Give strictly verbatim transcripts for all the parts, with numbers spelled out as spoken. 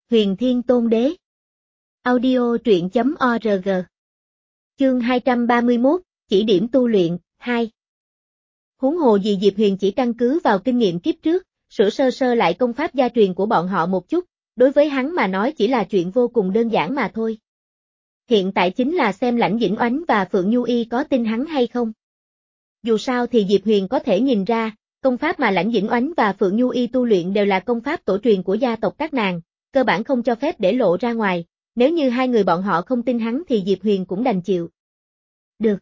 Huyền Thiên Tôn Đế. Audio truyện chấm org. Chương hai trăm ba mươi mốt, chỉ điểm tu luyện, hai. Huống hồ gì Diệp Huyền chỉ căn cứ vào kinh nghiệm kiếp trước, sửa sơ sơ lại công pháp gia truyền của bọn họ một chút, đối với hắn mà nói chỉ là chuyện vô cùng đơn giản mà thôi. Hiện tại chính là xem Lãnh Dĩnh Oánh và Phượng Nhu Y có tin hắn hay không. Dù sao thì Diệp Huyền có thể nhìn ra, công pháp mà Lãnh Dĩnh Oánh và Phượng Nhu Y tu luyện đều là công pháp tổ truyền của gia tộc các nàng, cơ bản không cho phép để lộ ra ngoài, nếu như hai người bọn họ không tin hắn thì Diệp Huyền cũng đành chịu. Được.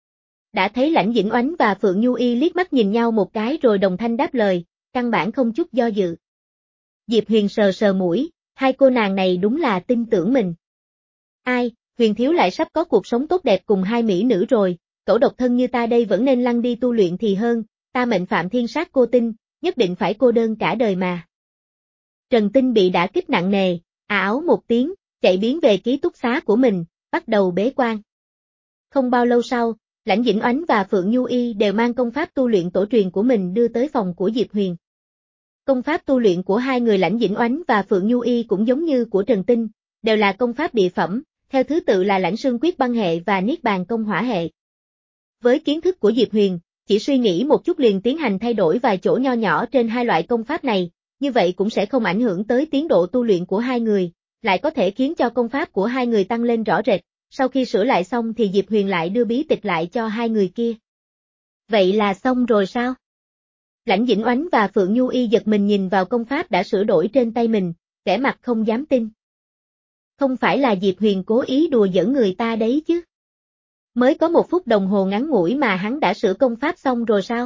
Đã thấy Lãnh Dĩnh Oánh và Phượng Nhu Y liếc mắt nhìn nhau một cái rồi đồng thanh đáp lời, căn bản không chút do dự. Diệp Huyền sờ sờ mũi, hai cô nàng này đúng là tin tưởng mình. Ai, Huyền thiếu lại sắp có cuộc sống tốt đẹp cùng hai mỹ nữ rồi, cẩu độc thân như ta đây vẫn nên lăn đi tu luyện thì hơn, ta mệnh phạm thiên sát cô Tinh, nhất định phải cô đơn cả đời mà. Trần Tinh bị đả kích nặng nề, à áo một tiếng, chạy biến về ký túc xá của mình, bắt đầu bế quan. Không bao lâu sau, Lãnh Dĩnh Oánh và Phượng Nhu Y đều mang công pháp tu luyện tổ truyền của mình đưa tới phòng của Diệp Huyền. Công pháp tu luyện của hai người Lãnh Dĩnh Oánh và Phượng Nhu Y cũng giống như của Trần Tinh, đều là công pháp địa phẩm, theo thứ tự là Lãnh Sương Quyết băng hệ và Niết Bàn công hỏa hệ. Với kiến thức của Diệp Huyền, chỉ suy nghĩ một chút liền tiến hành thay đổi vài chỗ nho nhỏ trên hai loại công pháp này, như vậy cũng sẽ không ảnh hưởng tới tiến độ tu luyện của hai người, lại có thể khiến cho công pháp của hai người tăng lên rõ rệt, sau khi sửa lại xong thì Diệp Huyền lại đưa bí tịch lại cho hai người kia. Vậy là xong rồi sao? Lãnh Dĩnh Oánh và Phượng Nhu Y giật mình nhìn vào công pháp đã sửa đổi trên tay mình, vẻ mặt không dám tin. Không phải là Diệp Huyền cố ý đùa giỡn người ta đấy chứ? Mới có một phút đồng hồ ngắn ngủi mà hắn đã sửa công pháp xong rồi sao?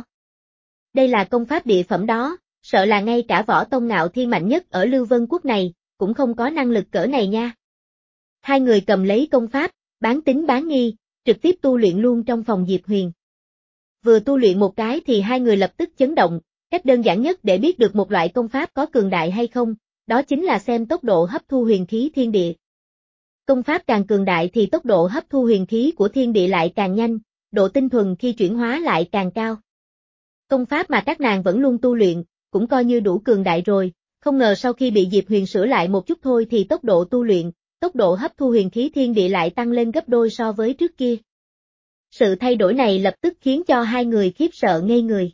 Đây là công pháp địa phẩm đó, sợ là ngay cả võ tông Ngạo Thiên mạnh nhất ở Lưu Vân Quốc này, cũng không có năng lực cỡ này nha. Hai người cầm lấy công pháp, bán tín bán nghi, trực tiếp tu luyện luôn trong phòng Diệp Huyền. Vừa tu luyện một cái thì hai người lập tức chấn động, cách đơn giản nhất để biết được một loại công pháp có cường đại hay không, đó chính là xem tốc độ hấp thu huyền khí thiên địa. Công pháp càng cường đại thì tốc độ hấp thu huyền khí của thiên địa lại càng nhanh, độ tinh thuần khi chuyển hóa lại càng cao. Công pháp mà các nàng vẫn luôn tu luyện, cũng coi như đủ cường đại rồi, không ngờ sau khi bị Diệp Huyền sửa lại một chút thôi thì tốc độ tu luyện, tốc độ hấp thu huyền khí thiên địa lại tăng lên gấp đôi so với trước kia. Sự thay đổi này lập tức khiến cho hai người khiếp sợ ngây người.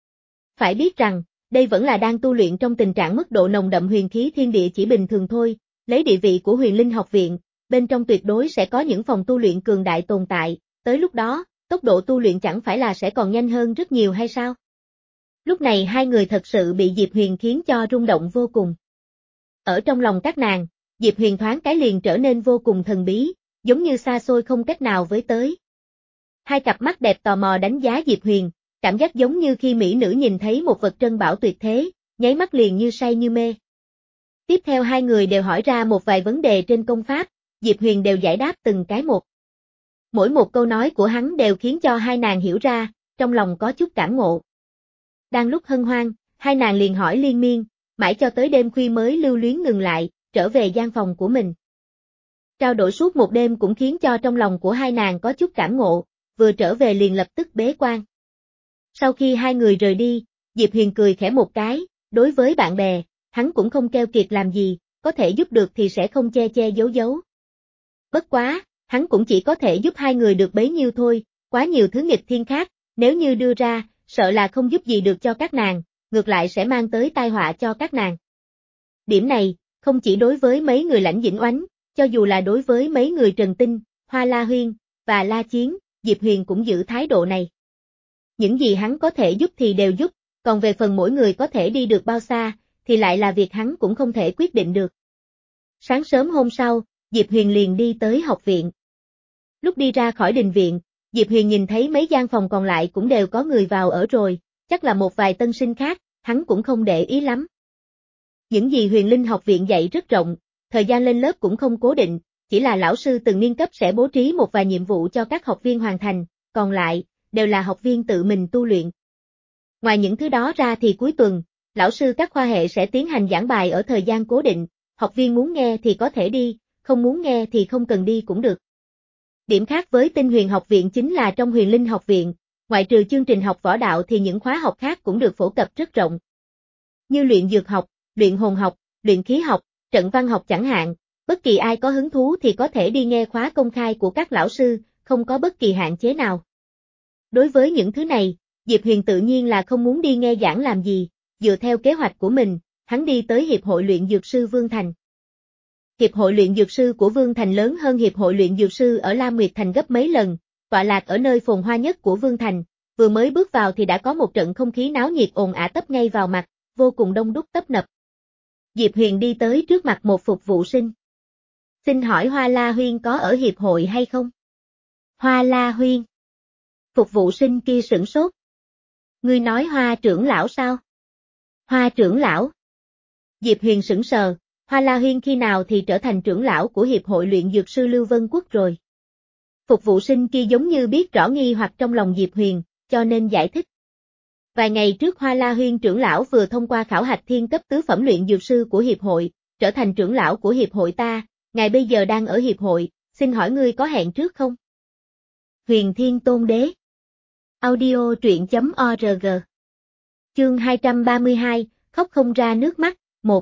Phải biết rằng, đây vẫn là đang tu luyện trong tình trạng mức độ nồng đậm huyền khí thiên địa chỉ bình thường thôi, lấy địa vị của Huyền Linh học viện, bên trong tuyệt đối sẽ có những phòng tu luyện cường đại tồn tại, tới lúc đó, tốc độ tu luyện chẳng phải là sẽ còn nhanh hơn rất nhiều hay sao? Lúc này hai người thật sự bị Diệp Huyền khiến cho rung động vô cùng. Ở trong lòng các nàng, Diệp Huyền thoáng cái liền trở nên vô cùng thần bí, giống như xa xôi không cách nào với tới. Hai cặp mắt đẹp tò mò đánh giá Diệp Huyền, cảm giác giống như khi mỹ nữ nhìn thấy một vật trân bảo tuyệt thế, nháy mắt liền như say như mê. Tiếp theo hai người đều hỏi ra một vài vấn đề trên công pháp, Diệp Huyền đều giải đáp từng cái một. Mỗi một câu nói của hắn đều khiến cho hai nàng hiểu ra, trong lòng có chút cảm ngộ. Đang lúc hân hoan, hai nàng liền hỏi liên miên, mãi cho tới đêm khuya mới lưu luyến ngừng lại, trở về gian phòng của mình. Trao đổi suốt một đêm cũng khiến cho trong lòng của hai nàng có chút cảm ngộ, vừa trở về liền lập tức bế quan. Sau khi hai người rời đi, Diệp Huyền cười khẽ một cái, đối với bạn bè, hắn cũng không keo kiệt làm gì, có thể giúp được thì sẽ không che che giấu giấu. Bất quá, hắn cũng chỉ có thể giúp hai người được bấy nhiêu thôi, quá nhiều thứ nghịch thiên khác, nếu như đưa ra, sợ là không giúp gì được cho các nàng, ngược lại sẽ mang tới tai họa cho các nàng. Điểm này, không chỉ đối với mấy người Lãnh Dĩnh Oánh, cho dù là đối với mấy người Trần Tinh, Hoa La Huyên, và La Chiến, Diệp Huyền cũng giữ thái độ này. Những gì hắn có thể giúp thì đều giúp, còn về phần mỗi người có thể đi được bao xa, thì lại là việc hắn cũng không thể quyết định được. Sáng sớm hôm sau, Diệp Huyền liền đi tới học viện. Lúc đi ra khỏi đình viện, Diệp Huyền nhìn thấy mấy gian phòng còn lại cũng đều có người vào ở rồi, chắc là một vài tân sinh khác, hắn cũng không để ý lắm. Những gì Huyền Linh học viện dạy rất rộng, thời gian lên lớp cũng không cố định, chỉ là lão sư từng niên cấp sẽ bố trí một vài nhiệm vụ cho các học viên hoàn thành, còn lại, đều là học viên tự mình tu luyện. Ngoài những thứ đó ra thì cuối tuần, lão sư các khoa hệ sẽ tiến hành giảng bài ở thời gian cố định, học viên muốn nghe thì có thể đi, không muốn nghe thì không cần đi cũng được. Điểm khác với Tinh Huyền học viện chính là trong Huyền Linh học viện, ngoại trừ chương trình học võ đạo thì những khóa học khác cũng được phổ cập rất rộng. Như luyện dược học, luyện hồn học, luyện khí học, trận văn học chẳng hạn, bất kỳ ai có hứng thú thì có thể đi nghe khóa công khai của các lão sư, không có bất kỳ hạn chế nào. Đối với những thứ này, Diệp Huyền tự nhiên là không muốn đi nghe giảng làm gì, dựa theo kế hoạch của mình, hắn đi tới Hiệp hội luyện dược sư Vương Thành. Hiệp hội luyện dược sư của Vương Thành lớn hơn Hiệp hội luyện dược sư ở Lam Nguyệt Thành gấp mấy lần, tọa lạc ở nơi phồn hoa nhất của Vương Thành, vừa mới bước vào thì đã có một trận không khí náo nhiệt ồn ào tấp ngay vào mặt, vô cùng đông đúc tấp nập. Diệp Huyền đi tới trước mặt một phục vụ sinh. Xin hỏi Hoa La Huyên có ở hiệp hội hay không? Hoa La Huyên. Phục vụ sinh kia sửng sốt. Ngươi nói Hoa trưởng lão sao? Hoa trưởng lão. Diệp Huyền sững sờ, Hoa La Huyên khi nào thì trở thành trưởng lão của hiệp hội luyện dược sư Lưu Vân Quốc rồi. Phục vụ sinh kia giống như biết rõ nghi hoặc trong lòng Diệp Huyền, cho nên giải thích. Vài ngày trước Hoa La Huyên trưởng lão vừa thông qua khảo hạch thiên cấp tứ phẩm luyện dược sư của hiệp hội, trở thành trưởng lão của hiệp hội ta, ngài bây giờ đang ở hiệp hội, xin hỏi ngươi có hẹn trước không? Huyền Thiên Tôn Đế. Audio truyện chấm org. Chương hai trăm ba mươi hai, khóc không ra nước mắt, một.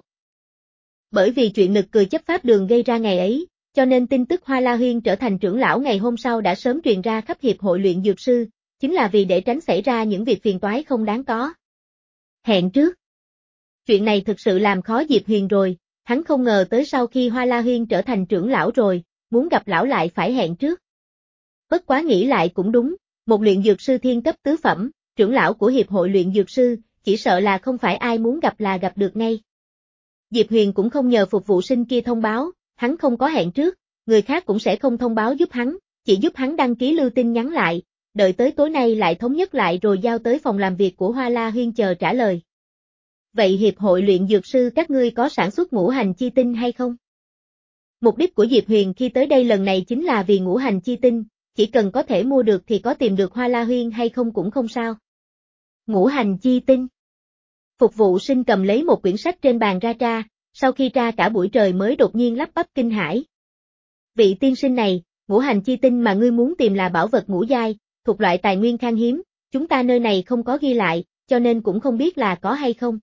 Bởi vì chuyện nực cười chấp pháp đường gây ra ngày ấy, cho nên tin tức Hoa La Huyên trở thành trưởng lão ngày hôm sau đã sớm truyền ra khắp hiệp hội luyện dược sư, chính là vì để tránh xảy ra những việc phiền toái không đáng có. Hẹn trước. Chuyện này thực sự làm khó Diệp Huyền rồi, hắn không ngờ tới sau khi Hoa La Huyên trở thành trưởng lão rồi, muốn gặp lão lại phải hẹn trước. Bất quá nghĩ lại cũng đúng, một luyện dược sư thiên cấp tứ phẩm, trưởng lão của hiệp hội luyện dược sư, chỉ sợ là không phải ai muốn gặp là gặp được ngay. Diệp Huyền cũng không nhờ phục vụ sinh kia thông báo, hắn không có hẹn trước, người khác cũng sẽ không thông báo giúp hắn, chỉ giúp hắn đăng ký lưu tin nhắn lại, đợi tới tối nay lại thống nhất lại rồi giao tới phòng làm việc của Hoa La Huyên chờ trả lời. Vậy hiệp hội luyện dược sư các ngươi có sản xuất ngũ hành chi tinh hay không? Mục đích của Diệp Huyền khi tới đây lần này chính là vì ngũ hành chi tinh, chỉ cần có thể mua được thì có tìm được Hoa La Huyên hay không cũng không sao. Ngũ hành chi tinh. Phục vụ sinh cầm lấy một quyển sách trên bàn ra tra, sau khi tra cả buổi trời mới đột nhiên lắp bắp kinh hãi. Vị tiên sinh này, ngũ hành chi tinh mà ngươi muốn tìm là bảo vật ngũ giai, thuộc loại tài nguyên khan hiếm, chúng ta nơi này không có ghi lại, cho nên cũng không biết là có hay không.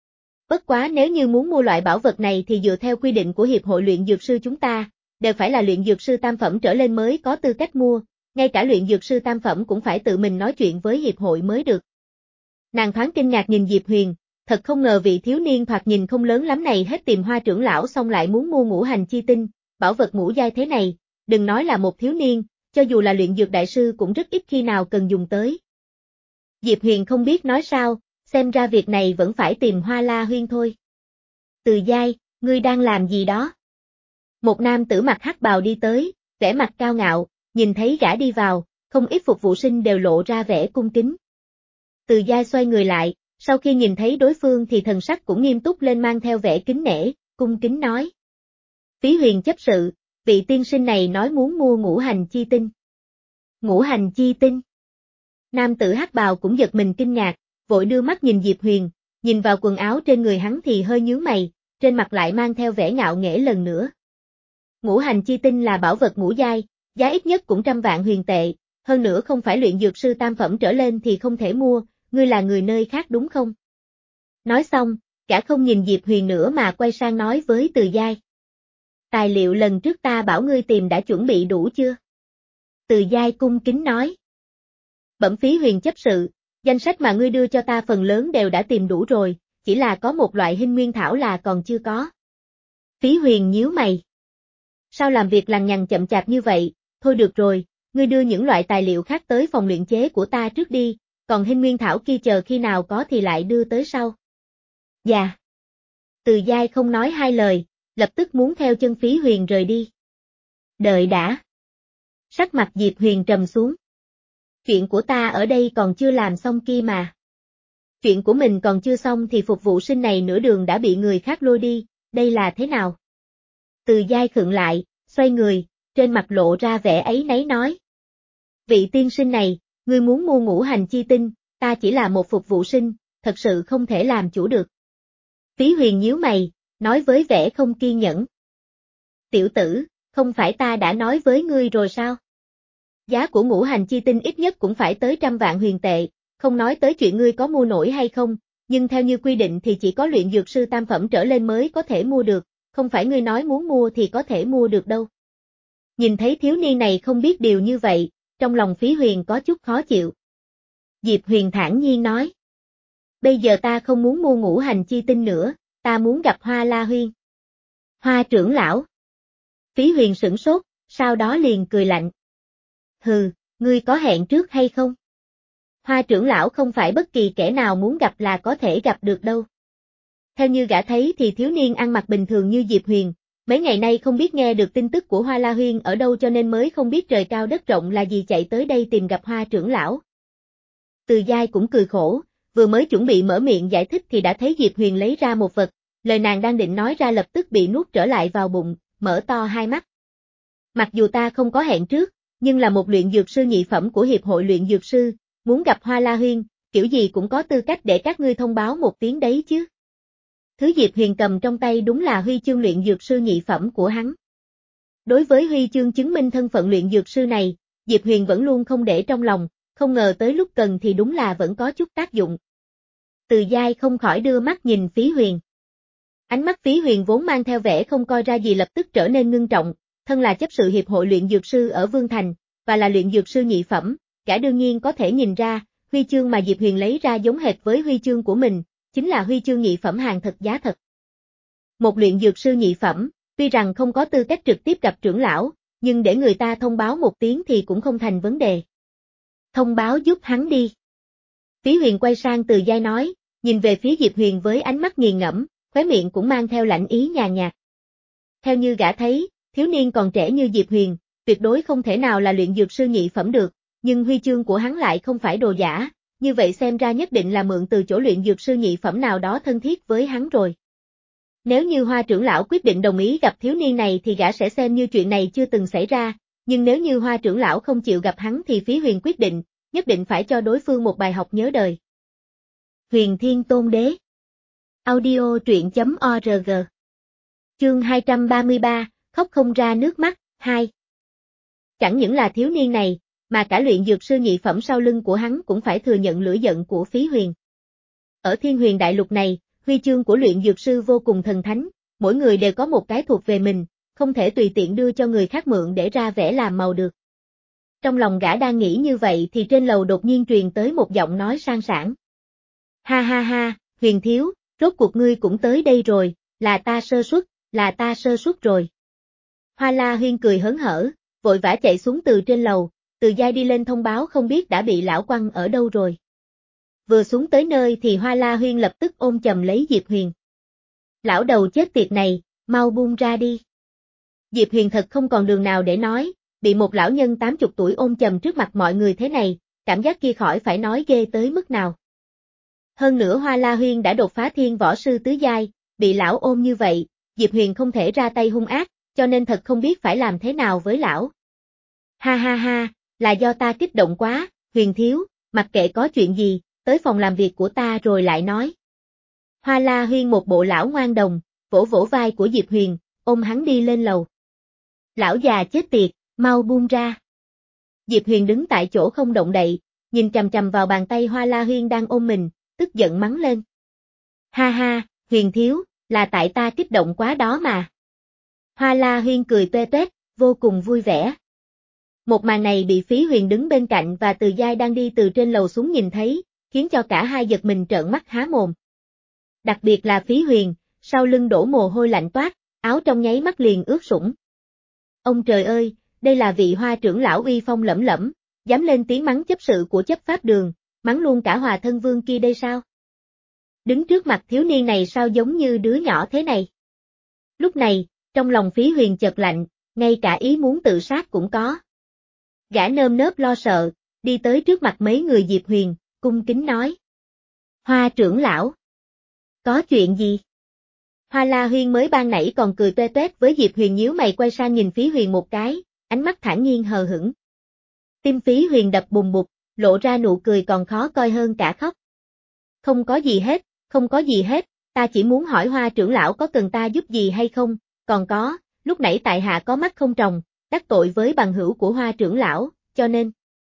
Bất quá nếu như muốn mua loại bảo vật này thì dựa theo quy định của hiệp hội luyện dược sư chúng ta, đều phải là luyện dược sư tam phẩm trở lên mới có tư cách mua, ngay cả luyện dược sư tam phẩm cũng phải tự mình nói chuyện với hiệp hội mới được. Nàng thoáng kinh ngạc nhìn Diệp Huyền, thật không ngờ vị thiếu niên thoạt nhìn không lớn lắm này hết tìm Hoa trưởng lão xong lại muốn mua ngũ hành chi tinh, bảo vật ngũ giai thế này, đừng nói là một thiếu niên, cho dù là luyện dược đại sư cũng rất ít khi nào cần dùng tới. Diệp Huyền không biết nói sao, xem ra việc này vẫn phải tìm Hoa La Huyên thôi. Từ Giai, ngươi đang làm gì đó? Một nam tử mặc hắc bào đi tới, vẻ mặt cao ngạo, nhìn thấy gã đi vào, không ít phục vụ sinh đều lộ ra vẻ cung kính. Từ Giai xoay người lại, sau khi nhìn thấy đối phương thì thần sắc cũng nghiêm túc lên mang theo vẻ kính nể, cung kính nói. Phí Huyền chấp sự, vị tiên sinh này nói muốn mua ngũ hành chi tinh. Ngũ hành chi tinh. Nam tử hắc bào cũng giật mình kinh ngạc, vội đưa mắt nhìn Diệp Huyền, nhìn vào quần áo trên người hắn thì hơi nhướng mày, trên mặt lại mang theo vẻ ngạo nghễ lần nữa. Ngũ hành chi tinh là bảo vật ngũ giai, giá ít nhất cũng trăm vạn huyền tệ, hơn nữa không phải luyện dược sư tam phẩm trở lên thì không thể mua, ngươi là người nơi khác đúng không? Nói xong, cả không nhìn Diệp Huyền nữa mà quay sang nói với Từ Giai. Tài liệu lần trước ta bảo ngươi tìm đã chuẩn bị đủ chưa? Từ Giai cung kính nói. Bẩm Phí Huyền chấp sự, danh sách mà ngươi đưa cho ta phần lớn đều đã tìm đủ rồi, chỉ là có một loại hinh nguyên thảo là còn chưa có. Phí Huyền nhíu mày. Sao làm việc lằng nhằng chậm chạp như vậy, thôi được rồi, ngươi đưa những loại tài liệu khác tới phòng luyện chế của ta trước đi, còn hinh nguyên thảo kia chờ khi nào có thì lại đưa tới sau. Dạ. Từ Giai không nói hai lời, lập tức muốn theo chân Phí Huyền rời đi. Đợi đã. Sắc mặt Diệp Huyền trầm xuống. Chuyện của ta ở đây còn chưa làm xong kia mà. Chuyện của mình còn chưa xong thì phục vụ sinh này nửa đường đã bị người khác lôi đi, đây là thế nào? Từ Giai khựng lại, xoay người, trên mặt lộ ra vẻ áy náy nói. Vị tiên sinh này, ngươi muốn mua ngũ hành chi tinh, ta chỉ là một phục vụ sinh, thật sự không thể làm chủ được. Phí Huyền nhíu mày, nói với vẻ không kiên nhẫn. Tiểu tử, không phải ta đã nói với ngươi rồi sao? Giá của ngũ hành chi tinh ít nhất cũng phải tới trăm vạn huyền tệ, không nói tới chuyện ngươi có mua nổi hay không, nhưng theo như quy định thì chỉ có luyện dược sư tam phẩm trở lên mới có thể mua được, không phải ngươi nói muốn mua thì có thể mua được đâu. Nhìn thấy thiếu niên này không biết điều như vậy, trong lòng Phí Huyền có chút khó chịu. Diệp Huyền thản nhiên nói. Bây giờ ta không muốn mua ngũ hành chi tinh nữa, ta muốn gặp Hoa La Huyên. Hoa trưởng lão. Phí Huyền sửng sốt, sau đó liền cười lạnh. Hừ, ngươi có hẹn trước hay không? Hoa trưởng lão không phải bất kỳ kẻ nào muốn gặp là có thể gặp được đâu. Theo như gã thấy thì thiếu niên ăn mặc bình thường như Diệp Huyền, mấy ngày nay không biết nghe được tin tức của Hoa La Huyên ở đâu cho nên mới không biết trời cao đất rộng là gì chạy tới đây tìm gặp Hoa trưởng lão. Từ Giai cũng cười khổ, vừa mới chuẩn bị mở miệng giải thích thì đã thấy Diệp Huyền lấy ra một vật, lời nàng đang định nói ra lập tức bị nuốt trở lại vào bụng, mở to hai mắt. Mặc dù ta không có hẹn trước, nhưng là một luyện dược sư nhị phẩm của Hiệp hội luyện dược sư, muốn gặp Hoa La Huyên, kiểu gì cũng có tư cách để các ngươi thông báo một tiếng đấy chứ. Thứ Diệp Huyền cầm trong tay đúng là huy chương luyện dược sư nhị phẩm của hắn. Đối với huy chương chứng minh thân phận luyện dược sư này, Diệp Huyền vẫn luôn không để trong lòng, không ngờ tới lúc cần thì đúng là vẫn có chút tác dụng. Từ Giai không khỏi đưa mắt nhìn Phí Huyền. Ánh mắt Phí Huyền vốn mang theo vẻ không coi ra gì lập tức trở nên ngưng trọng, thân là chấp sự Hiệp hội luyện dược sư ở Vương Thành, và là luyện dược sư nhị phẩm, gã đương nhiên có thể nhìn ra, huy chương mà Diệp Huyền lấy ra giống hệt với huy chương của mình, chính là huy chương nhị phẩm hàng thật giá thật. Một luyện dược sư nhị phẩm, tuy rằng không có tư cách trực tiếp gặp trưởng lão, nhưng để người ta thông báo một tiếng thì cũng không thành vấn đề. Thông báo giúp hắn đi. Phí Huyền quay sang Từ Giai nói, nhìn về phía Diệp Huyền với ánh mắt nghiền ngẫm, khóe miệng cũng mang theo lạnh ý nhàn nhạt. Theo như gã thấy, thiếu niên còn trẻ như Diệp Huyền, tuyệt đối không thể nào là luyện dược sư nhị phẩm được, nhưng huy chương của hắn lại không phải đồ giả, như vậy xem ra nhất định là mượn từ chỗ luyện dược sư nhị phẩm nào đó thân thiết với hắn rồi. Nếu như Hoa trưởng lão quyết định đồng ý gặp thiếu niên này thì gã sẽ xem như chuyện này chưa từng xảy ra, nhưng nếu như Hoa trưởng lão không chịu gặp hắn thì Phí Huyền quyết định, nhất định phải cho đối phương một bài học nhớ đời. Huyền Thiên Tôn Đế. Audio truyện chấm org. Chương hai trăm ba mươi ba, khóc không ra nước mắt, hai. Chẳng những là thiếu niên này, mà cả luyện dược sư nhị phẩm sau lưng của hắn cũng phải thừa nhận lửa giận của Phí Huyền. Ở Thiên Huyền Đại Lục này, huy chương của luyện dược sư vô cùng thần thánh, mỗi người đều có một cái thuộc về mình, không thể tùy tiện đưa cho người khác mượn để ra vẻ làm màu được. Trong lòng gã đang nghĩ như vậy thì trên lầu đột nhiên truyền tới một giọng nói sang sảng. Ha ha ha, Huyền thiếu, rốt cuộc ngươi cũng tới đây rồi, là ta sơ suất, là ta sơ suất rồi. Hoa La Huyên cười hớn hở, vội vã chạy xuống từ trên lầu, Từ Giai đi lên thông báo không biết đã bị lão quăng ở đâu rồi. Vừa xuống tới nơi thì Hoa La Huyên lập tức ôm chầm lấy Diệp Huyền. Lão đầu chết tiệt này, mau buông ra đi. Diệp Huyền thật không còn đường nào để nói, bị một lão nhân tám chục tuổi ôm chầm trước mặt mọi người thế này, cảm giác kia khỏi phải nói ghê tới mức nào. Hơn nữa Hoa La Huyên đã đột phá thiên võ sư tứ giai, bị lão ôm như vậy, Diệp Huyền không thể ra tay hung ác, cho nên thật không biết phải làm thế nào với lão. Ha ha ha, là do ta kích động quá, Huyền thiếu, mặc kệ có chuyện gì, tới phòng làm việc của ta rồi lại nói. Hoa La Huyên một bộ lão ngoan đồng, vỗ vỗ vai của Diệp Huyền, ôm hắn đi lên lầu. Lão già chết tiệt, mau buông ra. Diệp Huyền đứng tại chỗ không động đậy, nhìn chằm chằm vào bàn tay Hoa La Huyên đang ôm mình, tức giận mắng lên. Ha ha, Huyền thiếu, là tại ta kích động quá đó mà. Hoa La Huyên cười tuê tuét, vô cùng vui vẻ. Một màn này bị Phí Huyền đứng bên cạnh và Từ Giai đang đi từ trên lầu xuống nhìn thấy, khiến cho cả hai giật mình trợn mắt há mồm. Đặc biệt là Phí Huyền, sau lưng đổ mồ hôi lạnh toát, áo trong nháy mắt liền ướt sũng. Ông trời ơi, đây là vị Hoa trưởng lão uy phong lẫm lẫm, dám lên tiếng mắng chấp sự của chấp pháp đường, mắng luôn cả Hòa thân vương kia đây sao? Đứng trước mặt thiếu niên này sao giống như đứa nhỏ thế này? Lúc này, trong lòng Phí Huyền chợt lạnh, ngay cả ý muốn tự sát cũng có. Gã nơm nớp lo sợ, đi tới trước mặt mấy người Diệp Huyền, cung kính nói. Hoa trưởng lão. Có chuyện gì? Hoa La Huyên mới ban nãy còn cười tuê tuét với Diệp Huyền nhíu mày quay sang nhìn Phí Huyền một cái, ánh mắt thản nhiên hờ hững. Tim Phí Huyền đập bùng bục, lộ ra nụ cười còn khó coi hơn cả khóc. Không có gì hết, không có gì hết, ta chỉ muốn hỏi Hoa trưởng lão có cần ta giúp gì hay không, còn có, lúc nãy tại hạ có mắt không tròng, đắc tội với bằng hữu của Hoa trưởng lão, cho nên.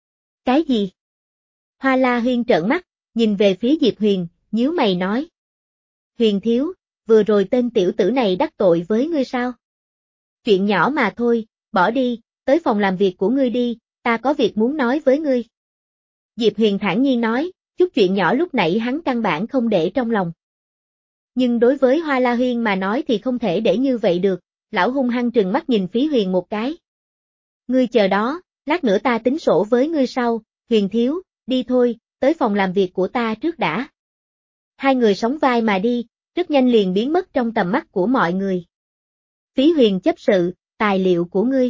Cái gì? Hoa La Huyên trợn mắt, nhìn về phía Diệp Huyền, nhíu mày nói. Huyền thiếu, vừa rồi tên tiểu tử này đắc tội với ngươi sao? Chuyện nhỏ mà thôi, bỏ đi, tới phòng làm việc của ngươi đi, ta có việc muốn nói với ngươi. Diệp Huyền thản nhiên nói, chút chuyện nhỏ lúc nãy hắn căn bản không để trong lòng. Nhưng đối với Hoa La Huyên mà nói thì không thể để như vậy được, lão hung hăng trừng mắt nhìn Phí Huyền một cái. Ngươi chờ đó, lát nữa ta tính sổ với ngươi sau, Huyền thiếu, đi thôi, tới phòng làm việc của ta trước đã. Hai người sóng vai mà đi, rất nhanh liền biến mất trong tầm mắt của mọi người. Phí Huyền chấp sự, tài liệu của ngươi.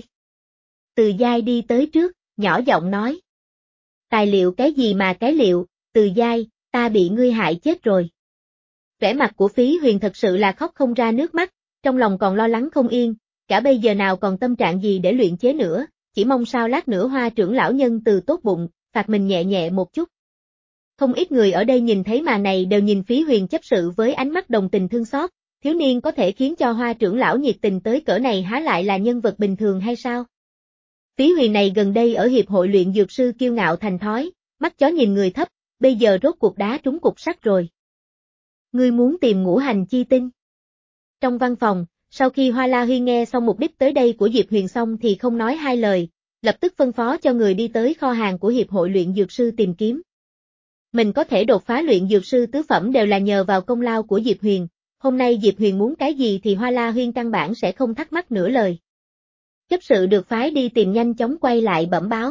Từ Giai đi tới trước, nhỏ giọng nói. Tài liệu cái gì mà cái liệu, Từ Giai, ta bị ngươi hại chết rồi. Vẻ mặt của Phí Huyền thật sự là khóc không ra nước mắt, trong lòng còn lo lắng không yên, cả bây giờ nào còn tâm trạng gì để luyện chế nữa, chỉ mong sao lát nữa Hoa trưởng lão nhân từ tốt bụng, phạt mình nhẹ nhẹ một chút. Không ít người ở đây nhìn thấy màn này đều nhìn Phí Huyền chấp sự với ánh mắt đồng tình thương xót, thiếu niên có thể khiến cho Hoa trưởng lão nhiệt tình tới cỡ này há lại là nhân vật bình thường hay sao? Phí Huyền này gần đây ở hiệp hội luyện dược sư kiêu ngạo thành thói, mắt chó nhìn người thấp, bây giờ rốt cuộc đá trúng cục sắt rồi. Ngươi muốn tìm ngũ hành chi tinh? Trong văn phòng, sau khi Hoa La Huyên nghe xong mục đích tới đây của Diệp Huyền xong thì không nói hai lời, lập tức phân phó cho người đi tới kho hàng của hiệp hội luyện dược sư tìm kiếm. Mình có thể đột phá luyện dược sư tứ phẩm đều là nhờ vào công lao của Diệp Huyền, hôm nay Diệp Huyền muốn cái gì thì Hoa La Huyên căn bản sẽ không thắc mắc nửa lời. Chấp sự được phái đi tìm nhanh chóng quay lại bẩm báo.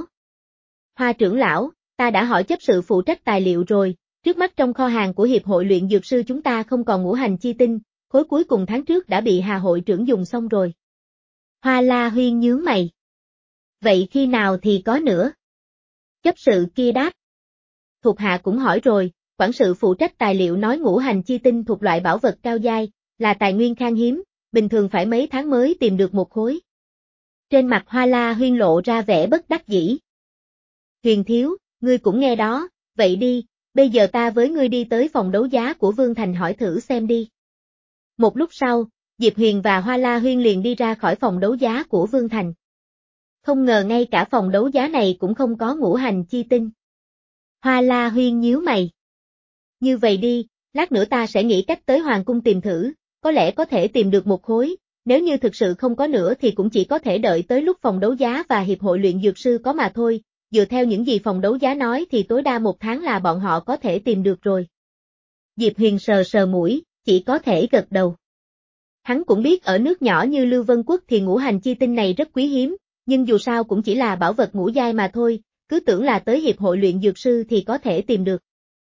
Hoa trưởng lão, ta đã hỏi chấp sự phụ trách tài liệu rồi, trước mắt trong kho hàng của hiệp hội luyện dược sư chúng ta không còn ngũ hành chi tinh, khối cuối cùng tháng trước đã bị Hà hội trưởng dùng xong rồi. Hoa La Huyên nhướng mày. Vậy khi nào thì có nữa? Chấp sự kia đáp. Thuộc hạ cũng hỏi rồi, quản sự phụ trách tài liệu nói ngũ hành chi tinh thuộc loại bảo vật cao giai, là tài nguyên khan hiếm, bình thường phải mấy tháng mới tìm được một khối. Trên mặt Hoa La Huyên lộ ra vẻ bất đắc dĩ. Huyền thiếu, ngươi cũng nghe đó, vậy đi, bây giờ ta với ngươi đi tới phòng đấu giá của Vương Thành hỏi thử xem đi. Một lúc sau, Diệp Huyền và Hoa La Huyên liền đi ra khỏi phòng đấu giá của Vương Thành. Không ngờ ngay cả phòng đấu giá này cũng không có ngũ hành chi tinh. Hoa La Huyên nhíu mày. Như vậy đi, lát nữa ta sẽ nghĩ cách tới Hoàng cung tìm thử, có lẽ có thể tìm được một khối, nếu như thực sự không có nữa thì cũng chỉ có thể đợi tới lúc phòng đấu giá và hiệp hội luyện dược sư có mà thôi, dựa theo những gì phòng đấu giá nói thì tối đa một tháng là bọn họ có thể tìm được rồi. Diệp Huyền sờ sờ mũi, chỉ có thể gật đầu. Hắn cũng biết ở nước nhỏ như Lưu Vân Quốc thì ngũ hành chi tinh này rất quý hiếm, nhưng dù sao cũng chỉ là bảo vật ngũ giai mà thôi, cứ tưởng là tới hiệp hội luyện dược sư thì có thể tìm được.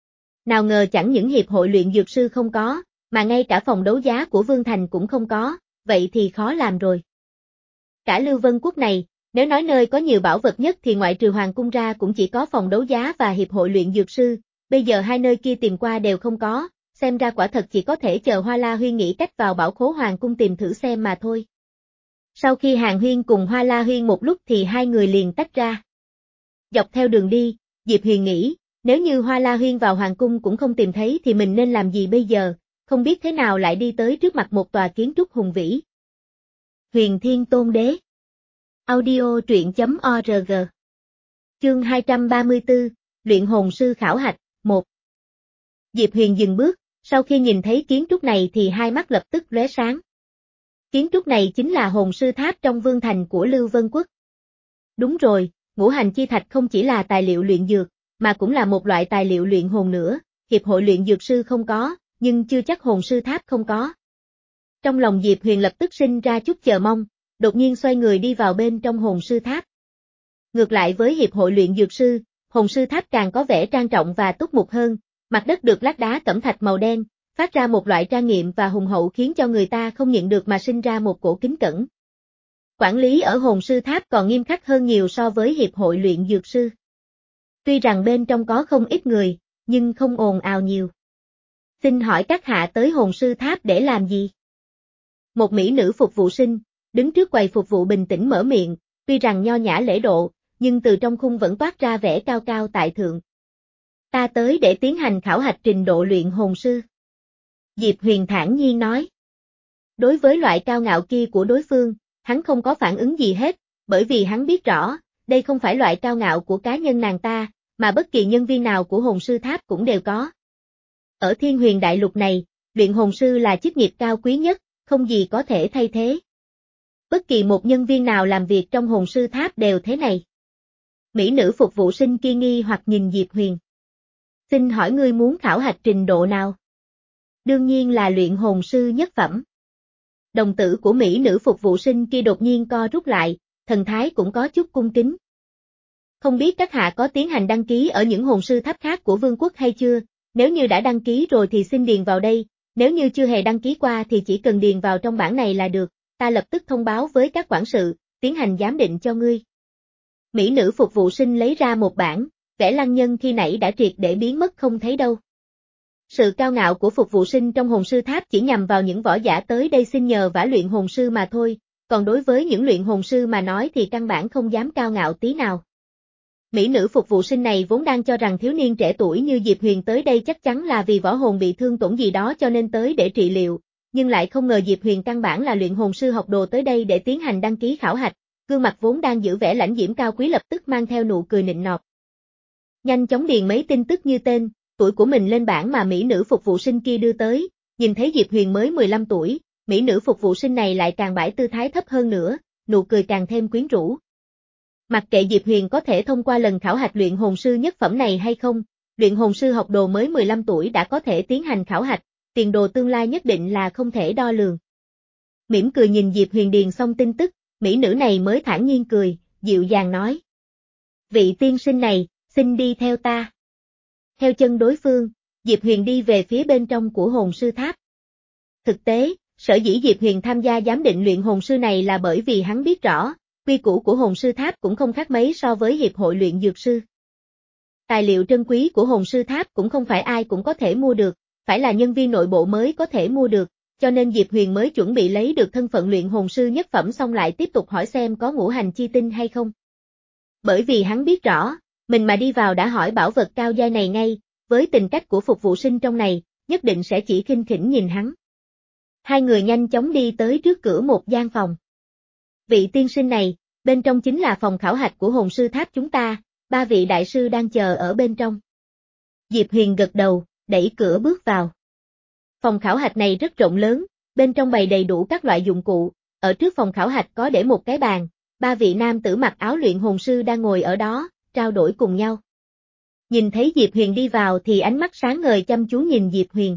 Nào ngờ chẳng những hiệp hội luyện dược sư không có, mà ngay cả phòng đấu giá của Vương Thành cũng không có, vậy thì khó làm rồi. Cả Lưu Vân Quốc này, nếu nói nơi có nhiều bảo vật nhất thì ngoại trừ Hoàng cung ra cũng chỉ có phòng đấu giá và hiệp hội luyện dược sư, bây giờ hai nơi kia tìm qua đều không có, xem ra quả thật chỉ có thể chờ Hoa La Huyên nghĩ cách vào bảo khố Hoàng cung tìm thử xem mà thôi. Sau khi Hàn Huyên cùng Hoa La Huyên một lúc thì hai người liền tách ra. Dọc theo đường đi, Diệp Huyền nghĩ, nếu như Hoa La Huyên vào Hoàng cung cũng không tìm thấy thì mình nên làm gì bây giờ, không biết thế nào lại đi tới trước mặt một tòa kiến trúc hùng vĩ. Huyền Thiên Tôn Đế. Audio truyện chấm org. Chương hai trăm ba mươi tư, Luyện hồn sư khảo hạch, một. Diệp Huyền dừng bước, sau khi nhìn thấy kiến trúc này thì hai mắt lập tức lóe sáng. Kiến trúc này chính là hồn sư tháp trong vương thành của Lưu Vân Quốc. Đúng rồi, ngũ hành chi thạch không chỉ là tài liệu luyện dược, mà cũng là một loại tài liệu luyện hồn nữa, hiệp hội luyện dược sư không có, nhưng chưa chắc hồn sư tháp không có. Trong lòng Diệp Huyền lập tức sinh ra chút chờ mong, đột nhiên xoay người đi vào bên trong hồn sư tháp. Ngược lại với hiệp hội luyện dược sư, hồn sư tháp càng có vẻ trang trọng và túc mục hơn, mặt đất được lát đá cẩm thạch màu đen, phát ra một loại trang nghiêm và hùng hậu khiến cho người ta không nhịn được mà sinh ra một cổ kính cẩn. Quản lý ở hồn sư tháp còn nghiêm khắc hơn nhiều so với hiệp hội luyện dược sư. Tuy rằng bên trong có không ít người, nhưng không ồn ào nhiều. Xin hỏi các hạ tới hồn sư tháp để làm gì? Một mỹ nữ phục vụ sinh, đứng trước quầy phục vụ bình tĩnh mở miệng, tuy rằng nho nhã lễ độ, nhưng từ trong khung vẫn toát ra vẻ cao cao tại thượng. Ta tới để tiến hành khảo hạch trình độ luyện hồn sư. Diệp Huyền thản nhiên nói. Đối với loại cao ngạo kia của đối phương, hắn không có phản ứng gì hết, bởi vì hắn biết rõ, đây không phải loại cao ngạo của cá nhân nàng ta, mà bất kỳ nhân viên nào của hồn sư tháp cũng đều có. Ở Thiên Huyền Đại Lục này, luyện hồn sư là chức nghiệp cao quý nhất, không gì có thể thay thế. Bất kỳ một nhân viên nào làm việc trong hồn sư tháp đều thế này. Mỹ nữ phục vụ sinh kia nghi hoặc nhìn Diệp Huyền. Xin hỏi ngươi muốn khảo hạch trình độ nào? Đương nhiên là luyện hồn sư nhất phẩm. Đồng tử của Mỹ nữ phục vụ sinh kia đột nhiên co rút lại, thần thái cũng có chút cung kính. Không biết các hạ có tiến hành đăng ký ở những hồn sư tháp khác của vương quốc hay chưa? Nếu như đã đăng ký rồi thì xin điền vào đây, nếu như chưa hề đăng ký qua thì chỉ cần điền vào trong bảng này là được, ta lập tức thông báo với các quản sự, tiến hành giám định cho ngươi. Mỹ nữ phục vụ sinh lấy ra một bảng, vẻ lăng nhân khi nãy đã triệt để biến mất không thấy đâu. Sự cao ngạo của phục vụ sinh trong hồn sư tháp chỉ nhằm vào những võ giả tới đây xin nhờ vả luyện hồn sư mà thôi, còn đối với những luyện hồn sư mà nói thì căn bản không dám cao ngạo tí nào. Mỹ nữ phục vụ sinh này vốn đang cho rằng thiếu niên trẻ tuổi như Diệp Huyền tới đây chắc chắn là vì võ hồn bị thương tổn gì đó cho nên tới để trị liệu, nhưng lại không ngờ Diệp Huyền căn bản là luyện hồn sư học đồ tới đây để tiến hành đăng ký khảo hạch, gương mặt vốn đang giữ vẻ lãnh diễm cao quý lập tức mang theo nụ cười nịnh nọt. Nhanh chóng điền mấy tin tức như tên, tuổi của mình lên bảng mà Mỹ nữ phục vụ sinh kia đưa tới, nhìn thấy Diệp Huyền mới mười lăm tuổi, Mỹ nữ phục vụ sinh này lại càng bãi tư thái thấp hơn nữa, nụ cười càng thêm quyến rũ. Mặc kệ Diệp Huyền có thể thông qua lần khảo hạch luyện hồn sư nhất phẩm này hay không, luyện hồn sư học đồ mới mười lăm tuổi đã có thể tiến hành khảo hạch, tiền đồ tương lai nhất định là không thể đo lường. Mỉm cười nhìn Diệp Huyền điền xong tin tức, mỹ nữ này mới thản nhiên cười, dịu dàng nói. Vị tiên sinh này, xin đi theo ta. Theo chân đối phương, Diệp Huyền đi về phía bên trong của hồn sư tháp. Thực tế, sở dĩ Diệp Huyền tham gia giám định luyện hồn sư này là bởi vì hắn biết rõ, quy củ của hồn sư tháp cũng không khác mấy so với hiệp hội luyện dược sư. Tài liệu trân quý của hồn sư tháp cũng không phải ai cũng có thể mua được, phải là nhân viên nội bộ mới có thể mua được, cho nên Diệp Huyền mới chuẩn bị lấy được thân phận luyện hồn sư nhất phẩm xong lại tiếp tục hỏi xem có ngũ hành chi tinh hay không. Bởi vì hắn biết rõ, mình mà đi vào đã hỏi bảo vật cao giai này ngay, với tình cách của phục vụ sinh trong này, nhất định sẽ chỉ khinh khỉnh nhìn hắn. Hai người nhanh chóng đi tới trước cửa một gian phòng. Vị tiên sinh này, bên trong chính là phòng khảo hạch của hồn sư tháp chúng ta, ba vị đại sư đang chờ ở bên trong. Diệp Huyền gật đầu, đẩy cửa bước vào. Phòng khảo hạch này rất rộng lớn, bên trong bày đầy đủ các loại dụng cụ, ở trước phòng khảo hạch có để một cái bàn, ba vị nam tử mặc áo luyện hồn sư đang ngồi ở đó, trao đổi cùng nhau. Nhìn thấy Diệp Huyền đi vào thì ánh mắt sáng ngời chăm chú nhìn Diệp Huyền.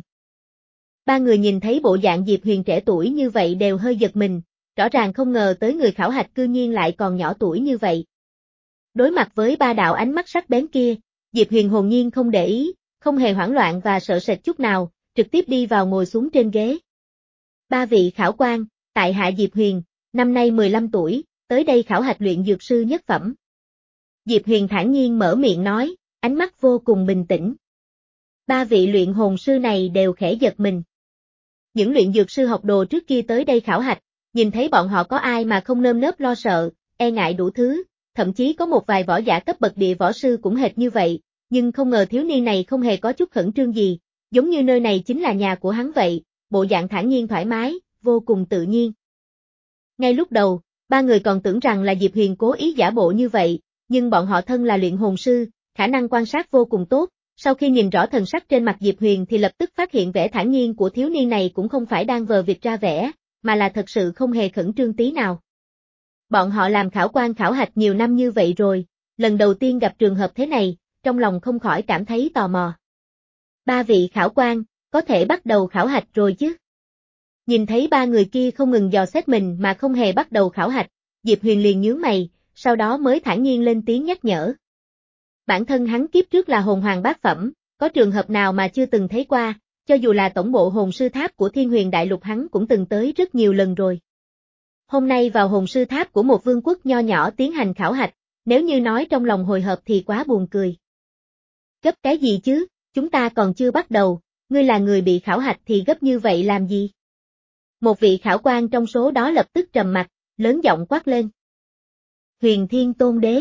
Ba người nhìn thấy bộ dạng Diệp Huyền trẻ tuổi như vậy đều hơi giật mình, rõ ràng không ngờ tới người khảo hạch cư nhiên lại còn nhỏ tuổi như vậy. Đối mặt với ba đạo ánh mắt sắc bén kia, Diệp Huyền hồn nhiên không để ý, không hề hoảng loạn và sợ sệt chút nào, trực tiếp đi vào ngồi xuống trên ghế. Ba vị khảo quan, tại hạ Diệp Huyền, năm nay mười lăm tuổi, tới đây khảo hạch luyện dược sư nhất phẩm. Diệp Huyền thản nhiên mở miệng nói, ánh mắt vô cùng bình tĩnh. Ba vị luyện hồn sư này đều khẽ giật mình. Những luyện dược sư học đồ trước kia tới đây khảo hạch, nhìn thấy bọn họ có ai mà không nơm nớp lo sợ, e ngại đủ thứ, thậm chí có một vài võ giả cấp bậc địa võ sư cũng hệt như vậy, nhưng không ngờ thiếu niên này không hề có chút khẩn trương gì, giống như nơi này chính là nhà của hắn vậy, bộ dạng thản nhiên thoải mái, vô cùng tự nhiên. Ngay lúc đầu, ba người còn tưởng rằng là Diệp Huyền cố ý giả bộ như vậy, nhưng bọn họ thân là luyện hồn sư, khả năng quan sát vô cùng tốt, sau khi nhìn rõ thần sắc trên mặt Diệp Huyền thì lập tức phát hiện vẻ thản nhiên của thiếu niên này cũng không phải đang vờ vịt ra vẻ, mà là thật sự không hề khẩn trương tí nào. Bọn họ làm khảo quan khảo hạch nhiều năm như vậy rồi, lần đầu tiên gặp trường hợp thế này, trong lòng không khỏi cảm thấy tò mò. Ba vị khảo quan, có thể bắt đầu khảo hạch rồi chứ? Nhìn thấy ba người kia không ngừng dò xét mình mà không hề bắt đầu khảo hạch, Diệp Huyền liền nhướng mày, sau đó mới thản nhiên lên tiếng nhắc nhở. Bản thân hắn kiếp trước là hồn hoàng bát phẩm, có trường hợp nào mà chưa từng thấy qua, cho dù là tổng bộ hồn sư tháp của Thiên Huyền Đại Lục hắn cũng từng tới rất nhiều lần rồi. Hôm nay vào hồn sư tháp của một vương quốc nho nhỏ tiến hành khảo hạch, nếu như nói trong lòng hồi hộp thì quá buồn cười. Gấp cái gì chứ, chúng ta còn chưa bắt đầu, ngươi là người bị khảo hạch thì gấp như vậy làm gì? Một vị khảo quan trong số đó lập tức trầm mặt, lớn giọng quát lên. Huyền Thiên Tôn Đế.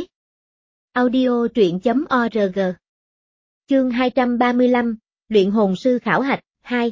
Audio truyện chấm org. Chương hai trăm ba mươi lăm, Luyện hồn sư khảo hạch, hai.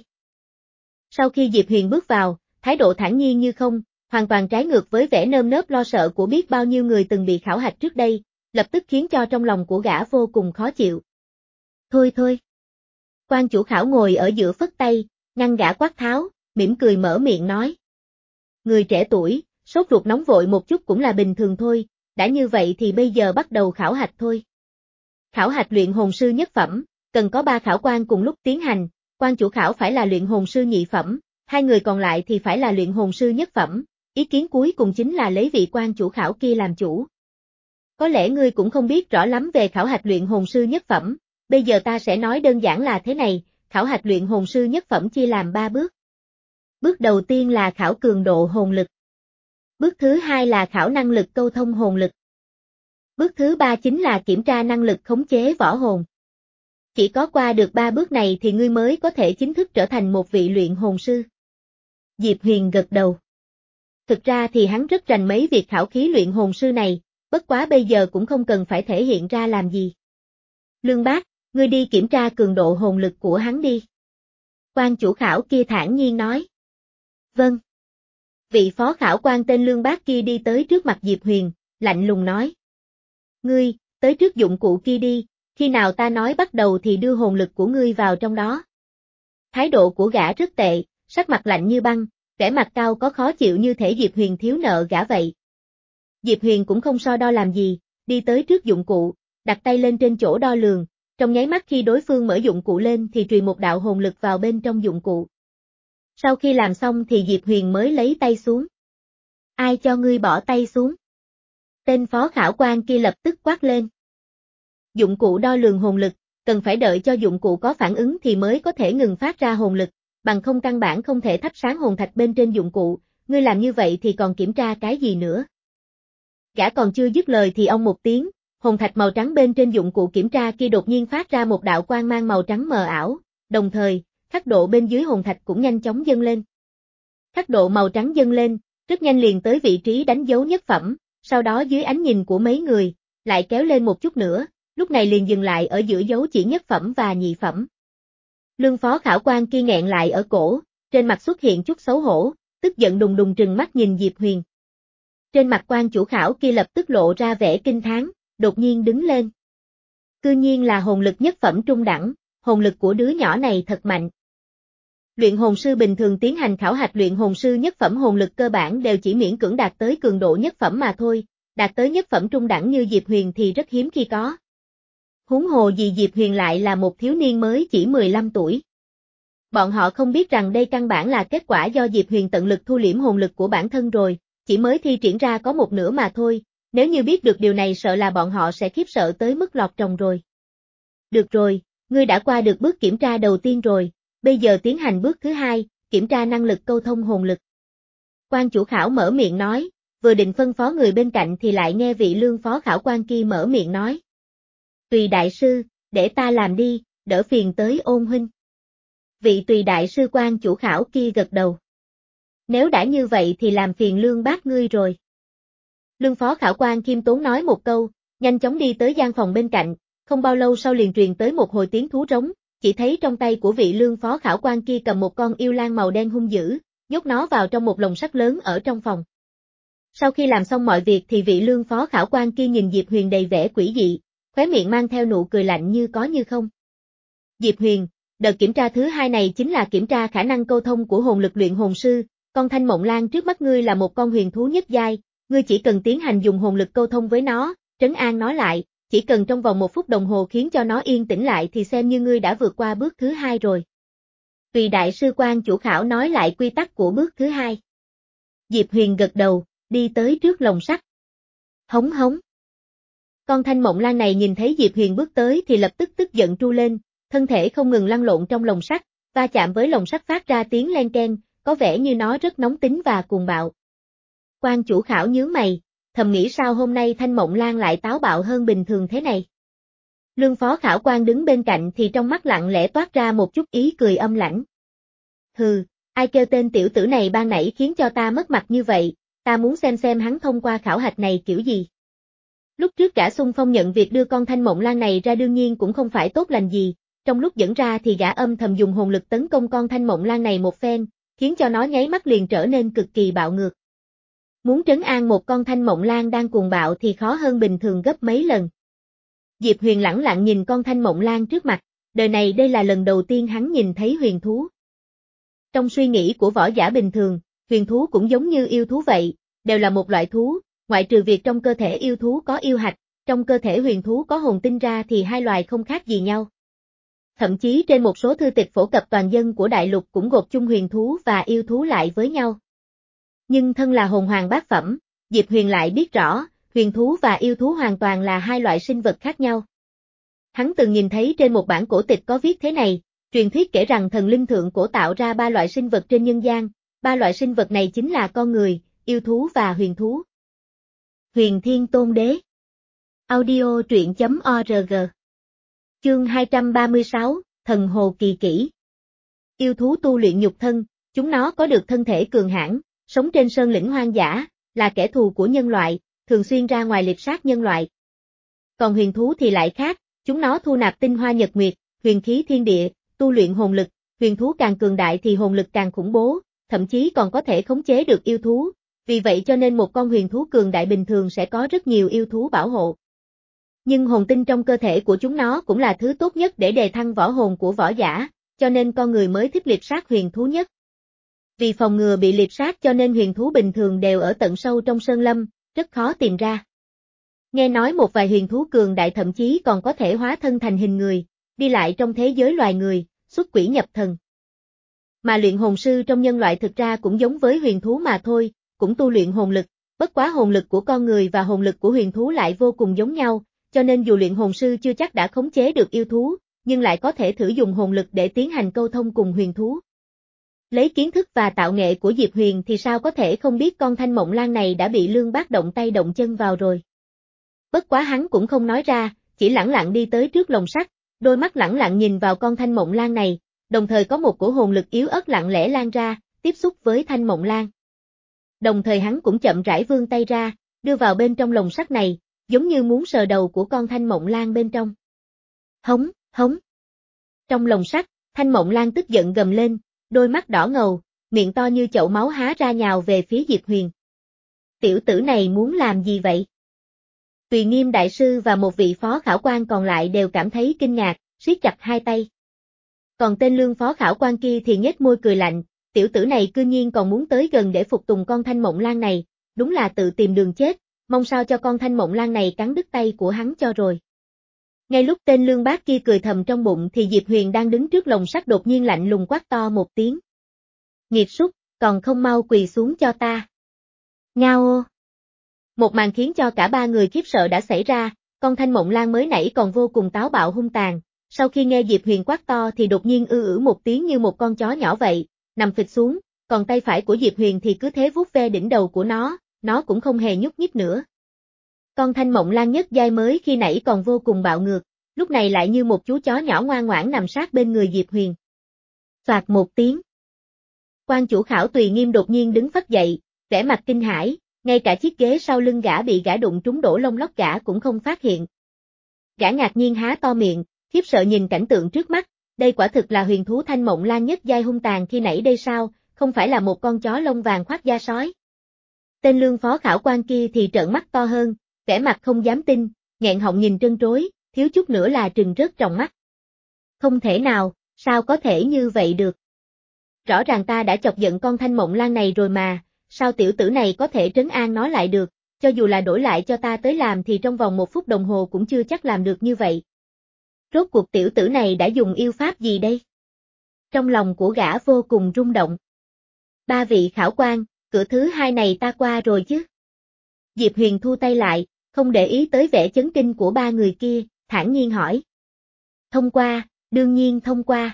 Sau khi Diệp Huyền bước vào, thái độ thản nhiên như không, hoàn toàn trái ngược với vẻ nơm nớp lo sợ của biết bao nhiêu người từng bị khảo hạch trước đây, lập tức khiến cho trong lòng của gã vô cùng khó chịu. Thôi thôi. Quan chủ khảo ngồi ở giữa phất tay, ngăn gã quát tháo, mỉm cười mở miệng nói. Người trẻ tuổi, sốt ruột nóng vội một chút cũng là bình thường thôi, đã như vậy thì bây giờ bắt đầu khảo hạch thôi. Khảo hạch luyện hồn sư nhất phẩm, cần có ba khảo quan cùng lúc tiến hành, quan chủ khảo phải là luyện hồn sư nhị phẩm, hai người còn lại thì phải là luyện hồn sư nhất phẩm, ý kiến cuối cùng chính là lấy vị quan chủ khảo kia làm chủ. Có lẽ ngươi cũng không biết rõ lắm về khảo hạch luyện hồn sư nhất phẩm, bây giờ ta sẽ nói đơn giản là thế này, khảo hạch luyện hồn sư nhất phẩm chia làm ba bước. Bước đầu tiên là khảo cường độ hồn lực. Bước thứ hai là khảo năng lực câu thông hồn lực. Bước thứ ba chính là kiểm tra năng lực khống chế võ hồn. Chỉ có qua được ba bước này thì ngươi mới có thể chính thức trở thành một vị luyện hồn sư. Diệp Huyền gật đầu. Thực ra thì hắn rất rành mấy việc khảo khí luyện hồn sư này, bất quá bây giờ cũng không cần phải thể hiện ra làm gì. Lương Bác, ngươi đi kiểm tra cường độ hồn lực của hắn đi. Quan chủ khảo kia thản nhiên nói. Vâng. Vị phó khảo quan tên Lương Bác kia đi tới trước mặt Diệp Huyền, lạnh lùng nói. Ngươi, tới trước dụng cụ kia đi, khi nào ta nói bắt đầu thì đưa hồn lực của ngươi vào trong đó. Thái độ của gã rất tệ, sắc mặt lạnh như băng, vẻ mặt cao có khó chịu như thể Diệp Huyền thiếu nợ gã vậy. Diệp Huyền cũng không so đo làm gì, đi tới trước dụng cụ, đặt tay lên trên chỗ đo lường, trong nháy mắt khi đối phương mở dụng cụ lên thì truyền một đạo hồn lực vào bên trong dụng cụ. Sau khi làm xong thì Diệp Huyền mới lấy tay xuống. Ai cho ngươi bỏ tay xuống? Tên phó khảo quan kia lập tức quát lên. Dụng cụ đo lường hồn lực, cần phải đợi cho dụng cụ có phản ứng thì mới có thể ngừng phát ra hồn lực, bằng không căn bản không thể thắp sáng hồn thạch bên trên dụng cụ, ngươi làm như vậy thì còn kiểm tra cái gì nữa? Gã còn chưa dứt lời thì ông một tiếng, hồn thạch màu trắng bên trên dụng cụ kiểm tra kia đột nhiên phát ra một đạo quang mang màu trắng mờ ảo, đồng thời, khắc độ bên dưới hồn thạch cũng nhanh chóng dâng lên. Khắc độ màu trắng dâng lên, rất nhanh liền tới vị trí đánh dấu nhất phẩm, sau đó dưới ánh nhìn của mấy người, lại kéo lên một chút nữa, lúc này liền dừng lại ở giữa dấu chỉ nhất phẩm và nhị phẩm. Lương phó khảo quan kia nghẹn lại ở cổ, trên mặt xuất hiện chút xấu hổ, tức giận đùng đùng trừng mắt nhìn Diệp Huyền. Trên mặt quan chủ khảo kia lập tức lộ ra vẻ kinh thán, đột nhiên đứng lên. Cư nhiên là hồn lực nhất phẩm trung đẳng, hồn lực của đứa nhỏ này thật mạnh. Luyện hồn sư bình thường tiến hành khảo hạch luyện hồn sư nhất phẩm hồn lực cơ bản đều chỉ miễn cưỡng đạt tới cường độ nhất phẩm mà thôi, đạt tới nhất phẩm trung đẳng như Diệp Huyền thì rất hiếm khi có. Huống hồ gì Diệp Huyền lại là một thiếu niên mới chỉ mười lăm tuổi. Bọn họ không biết rằng đây căn bản là kết quả do Diệp Huyền tận lực thu liễm hồn lực của bản thân rồi, chỉ mới thi triển ra có một nửa mà thôi, nếu như biết được điều này sợ là bọn họ sẽ khiếp sợ tới mức lọt tròng rồi. Được rồi, ngươi đã qua được bước kiểm tra đầu tiên rồi, bây giờ tiến hành bước thứ hai, kiểm tra năng lực câu thông hồn lực. Quan chủ khảo mở miệng nói, vừa định phân phó người bên cạnh thì lại nghe vị lương phó khảo quan kia mở miệng nói. Tùy đại sư, để ta làm đi, đỡ phiền tới Ôn huynh. Vị tùy đại sư quan chủ khảo kia gật đầu. Nếu đã như vậy thì làm phiền Lương Bác ngươi rồi. Lương phó khảo quan khiêm tốn nói một câu, nhanh chóng đi tới gian phòng bên cạnh, không bao lâu sau liền truyền tới một hồi tiếng thú rống, chỉ thấy trong tay của vị lương phó khảo quan kia cầm một con yêu lang màu đen hung dữ, nhốt nó vào trong một lồng sắt lớn ở trong phòng. Sau khi làm xong mọi việc thì vị lương phó khảo quan kia nhìn Diệp Huyền đầy vẻ quỷ dị, khóe miệng mang theo nụ cười lạnh như có như không. Diệp Huyền, đợt kiểm tra thứ hai này chính là kiểm tra khả năng câu thông của hồn lực luyện hồn sư, con thanh mộng lang trước mắt ngươi là một con huyền thú nhất giai, ngươi chỉ cần tiến hành dùng hồn lực câu thông với nó, trấn an nó lại, chỉ cần trong vòng một phút đồng hồ khiến cho nó yên tĩnh lại thì xem như ngươi đã vượt qua bước thứ hai rồi. Tùy đại sư quan chủ khảo nói lại quy tắc của bước thứ hai. Diệp Huyền gật đầu, đi tới trước lồng sắt. Hống hống. Con thanh mộng lang này nhìn thấy Diệp Huyền bước tới thì lập tức tức giận tru lên, thân thể không ngừng lăn lộn trong lồng sắt, va chạm với lồng sắt phát ra tiếng len keng, có vẻ như nó rất nóng tính và cuồng bạo. Quan chủ khảo nhướng mày, thầm nghĩ sao hôm nay thanh mộng lang lại táo bạo hơn bình thường thế này. Lương phó khảo quan đứng bên cạnh thì trong mắt lặng lẽ toát ra một chút ý cười âm lãnh. Hừ, ai kêu tên tiểu tử này ban nãy khiến cho ta mất mặt như vậy, ta muốn xem xem hắn thông qua khảo hạch này kiểu gì. Lúc trước gã xung phong nhận việc đưa con thanh mộng lang này ra đương nhiên cũng không phải tốt lành gì, trong lúc dẫn ra thì gã âm thầm dùng hồn lực tấn công con thanh mộng lang này một phen, khiến cho nó nháy mắt liền trở nên cực kỳ bạo ngược. Muốn trấn an một con thanh mộng lang đang cuồng bạo thì khó hơn bình thường gấp mấy lần. Diệp Huyền lẳng lặng nhìn con thanh mộng lang trước mặt, đời này đây là lần đầu tiên hắn nhìn thấy huyền thú. Trong suy nghĩ của võ giả bình thường, huyền thú cũng giống như yêu thú vậy, đều là một loại thú, ngoại trừ việc trong cơ thể yêu thú có yêu hạch, trong cơ thể huyền thú có hồn tinh ra thì hai loài không khác gì nhau. Thậm chí trên một số thư tịch phổ cập toàn dân của đại lục cũng gộp chung huyền thú và yêu thú lại với nhau. Nhưng thân là hồn hoàng bát phẩm, Diệp Huyền lại biết rõ, huyền thú và yêu thú hoàn toàn là hai loại sinh vật khác nhau. Hắn từng nhìn thấy trên một bản cổ tịch có viết thế này, truyền thuyết kể rằng thần linh thượng cổ tạo ra ba loại sinh vật trên nhân gian, ba loại sinh vật này chính là con người, yêu thú và huyền thú. Huyền Thiên Tôn Đế. Audio truyện chấm org. Chương hai trăm ba mươi sáu, Thần Hồ Kỳ Kỹ. Yêu thú tu luyện nhục thân, chúng nó có được thân thể cường hãn, sống trên sơn lĩnh hoang dã, là kẻ thù của nhân loại, thường xuyên ra ngoài liệp sát nhân loại. Còn huyền thú thì lại khác, chúng nó thu nạp tinh hoa nhật nguyệt, huyền khí thiên địa, tu luyện hồn lực, huyền thú càng cường đại thì hồn lực càng khủng bố, thậm chí còn có thể khống chế được yêu thú, vì vậy cho nên một con huyền thú cường đại bình thường sẽ có rất nhiều yêu thú bảo hộ. Nhưng hồn tinh trong cơ thể của chúng nó cũng là thứ tốt nhất để đề thăng võ hồn của võ giả, cho nên con người mới thích liệp sát huyền thú nhất. Vì phòng ngừa bị liệp sát cho nên huyền thú bình thường đều ở tận sâu trong sơn lâm, rất khó tìm ra. Nghe nói một vài huyền thú cường đại thậm chí còn có thể hóa thân thành hình người, đi lại trong thế giới loài người, xuất quỷ nhập thần. Mà luyện hồn sư trong nhân loại thực ra cũng giống với huyền thú mà thôi, cũng tu luyện hồn lực, bất quá hồn lực của con người và hồn lực của huyền thú lại vô cùng giống nhau, cho nên dù luyện hồn sư chưa chắc đã khống chế được yêu thú, nhưng lại có thể thử dùng hồn lực để tiến hành câu thông cùng huyền thú. Lấy kiến thức và tạo nghệ của Diệp Huyền thì sao có thể không biết con Thanh Mộng Lan này đã bị Lương Bác động tay động chân vào rồi. Bất quá hắn cũng không nói ra, chỉ lẳng lặng đi tới trước lồng sắt, đôi mắt lẳng lặng nhìn vào con Thanh Mộng Lan này, đồng thời có một cổ hồn lực yếu ớt lặng lẽ lan ra, tiếp xúc với Thanh Mộng Lan. Đồng thời hắn cũng chậm rãi vươn tay ra, đưa vào bên trong lồng sắt này, giống như muốn sờ đầu của con Thanh Mộng Lan bên trong. Hống, hống. Trong lồng sắt, Thanh Mộng Lan tức giận gầm lên, đôi mắt đỏ ngầu, miệng to như chậu máu há ra nhào về phía Diệp Huyền. Tiểu tử này muốn làm gì vậy? Tùy Nghiêm đại sư và một vị phó khảo quan còn lại đều cảm thấy kinh ngạc, siết chặt hai tay. Còn tên Lương phó khảo quan kia thì nhếch môi cười lạnh, tiểu tử này cư nhiên còn muốn tới gần để phục tùng con Thanh Mộng Lan này, đúng là tự tìm đường chết, mong sao cho con Thanh Mộng Lan này cắn đứt tay của hắn cho rồi. Ngay lúc tên Lương Bác kia cười thầm trong bụng thì Diệp Huyền đang đứng trước lồng sắt đột nhiên lạnh lùng quát to một tiếng. Nghiệt súc, còn không mau quỳ xuống cho ta. Ngao ô. Một màn khiến cho cả ba người khiếp sợ đã xảy ra, con Thanh Mộng Lan mới nãy còn vô cùng táo bạo hung tàn, sau khi nghe Diệp Huyền quát to thì đột nhiên ư ử một tiếng như một con chó nhỏ vậy, nằm phịch xuống, còn tay phải của Diệp Huyền thì cứ thế vuốt ve đỉnh đầu của nó, nó cũng không hề nhúc nhích nữa. Con Thanh Mộng Lan nhất giai mới khi nãy còn vô cùng bạo ngược, lúc này lại như một chú chó nhỏ ngoan ngoãn nằm sát bên người Diệp Huyền. Phạt một tiếng. Quan chủ khảo Tùy Nghiêm đột nhiên đứng phắt dậy, vẻ mặt kinh hãi, ngay cả chiếc ghế sau lưng gã bị gã đụng trúng đổ lông lóc gã cũng không phát hiện. Gã ngạc nhiên há to miệng, khiếp sợ nhìn cảnh tượng trước mắt, đây quả thực là huyền thú Thanh Mộng Lan nhất giai hung tàn khi nãy đây sao, không phải là một con chó lông vàng khoác da sói. Tên Lương phó khảo quan kia thì trợn mắt to hơn, vẻ mặt không dám tin, nghẹn họng nhìn trân trối, thiếu chút nữa là trừng rớt trong mắt. Không thể nào, sao có thể như vậy được? Rõ ràng ta đã chọc giận con Thanh Mộng Lan này rồi mà, sao tiểu tử này có thể trấn an nó lại được, cho dù là đổi lại cho ta tới làm thì trong vòng một phút đồng hồ cũng chưa chắc làm được như vậy. Rốt cuộc tiểu tử này đã dùng yêu pháp gì đây? Trong lòng của gã vô cùng rung động. Ba vị khảo quan, cửa thứ hai này ta qua rồi chứ? Diệp Huyền thu tay lại, không để ý tới vẻ chấn kinh của ba người kia, thản nhiên hỏi. Thông qua, đương nhiên thông qua.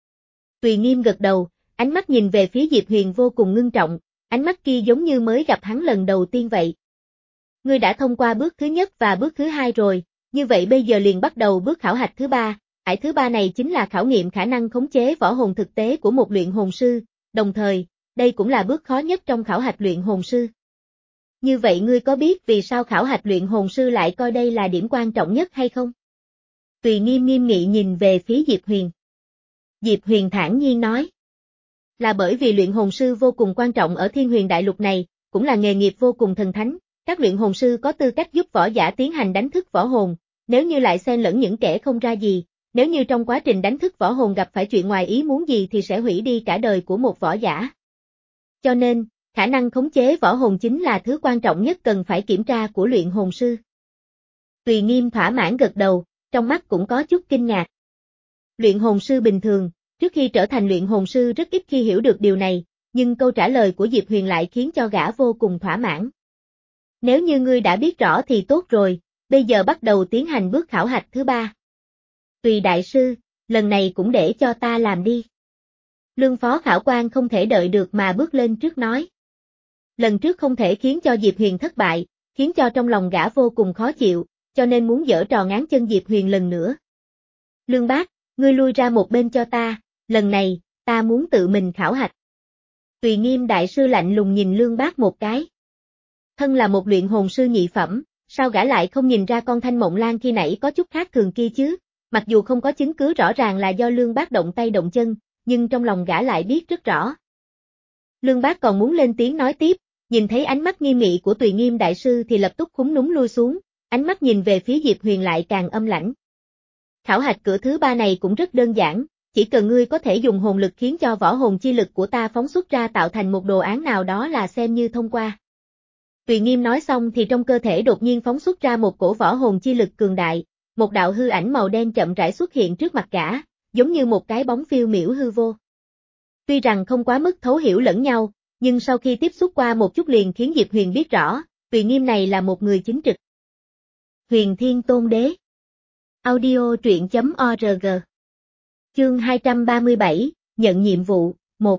Tùy Nghiêm gật đầu, ánh mắt nhìn về phía Diệp Huyền vô cùng ngưng trọng, ánh mắt kia giống như mới gặp hắn lần đầu tiên vậy. Ngươi đã thông qua bước thứ nhất và bước thứ hai rồi, như vậy bây giờ liền bắt đầu bước khảo hạch thứ ba, ải thứ ba này chính là khảo nghiệm khả năng khống chế võ hồn thực tế của một luyện hồn sư, đồng thời, đây cũng là bước khó nhất trong khảo hạch luyện hồn sư. Như vậy ngươi có biết vì sao khảo hạch luyện hồn sư lại coi đây là điểm quan trọng nhất hay không? Tùy Nghiêm nghiêm nghị nhìn về phía Diệp Huyền. Diệp Huyền thản nhiên nói. Là bởi vì luyện hồn sư vô cùng quan trọng ở Thiên Huyền Đại Lục này, cũng là nghề nghiệp vô cùng thần thánh, các luyện hồn sư có tư cách giúp võ giả tiến hành đánh thức võ hồn, nếu như lại xen lẫn những kẻ không ra gì, Nếu như trong quá trình đánh thức võ hồn gặp phải chuyện ngoài ý muốn gì thì sẽ hủy đi cả đời của một võ giả. Cho nên, khả năng khống chế võ hồn chính là thứ quan trọng nhất cần phải kiểm tra của luyện hồn sư. Tùy Nghiêm thỏa mãn gật đầu, trong mắt cũng có chút kinh ngạc. Luyện hồn sư bình thường, trước khi trở thành luyện hồn sư rất ít khi hiểu được điều này, nhưng câu trả lời của Diệp Huyền lại khiến cho gã vô cùng thỏa mãn. Nếu như ngươi đã biết rõ thì tốt rồi, bây giờ bắt đầu tiến hành bước khảo hạch thứ ba. Tùy đại sư, lần này cũng để cho ta làm đi. Lương phó khảo quan không thể đợi được mà bước lên trước nói. Lần trước không thể khiến cho Diệp Huyền thất bại, khiến cho trong lòng gã vô cùng khó chịu, cho nên muốn giở trò ngáng chân Diệp Huyền lần nữa. Lương bác, ngươi lui ra một bên cho ta, lần này, ta muốn tự mình khảo hạch. Tùy Nghiêm đại sư lạnh lùng nhìn Lương bác một cái. Thân là một luyện hồn sư nhị phẩm, sao gã lại không nhìn ra con Thanh Mộng Lan khi nãy có chút khác thường kia chứ, mặc dù không có chứng cứ rõ ràng là do Lương bác động tay động chân, nhưng trong lòng gã lại biết rất rõ. Lương bác còn muốn lên tiếng nói tiếp, nhìn thấy ánh mắt nghiêm nghị của Tùy Nghiêm đại sư thì lập tức khúm núm lui xuống, ánh mắt nhìn về phía Diệp Huyền lại càng âm lãnh. Khảo hạch cửa thứ ba này cũng rất đơn giản, chỉ cần ngươi có thể dùng hồn lực khiến cho võ hồn chi lực của ta phóng xuất ra tạo thành một đồ án nào đó là xem như thông qua. Tùy Nghiêm nói xong thì trong cơ thể đột nhiên phóng xuất ra một cổ võ hồn chi lực cường đại, một đạo hư ảnh màu đen chậm rãi xuất hiện trước mặt gã, giống như một cái bóng phiêu miểu hư vô. Tuy rằng không quá mức thấu hiểu lẫn nhau, nhưng sau khi tiếp xúc qua một chút liền khiến Diệp Huyền biết rõ, Tùy Nghiêm này là một người chính trực. Huyền Thiên Tôn Đế. Audio truyện chấm org. Chương hai trăm ba mươi bảy, nhận nhiệm vụ, một.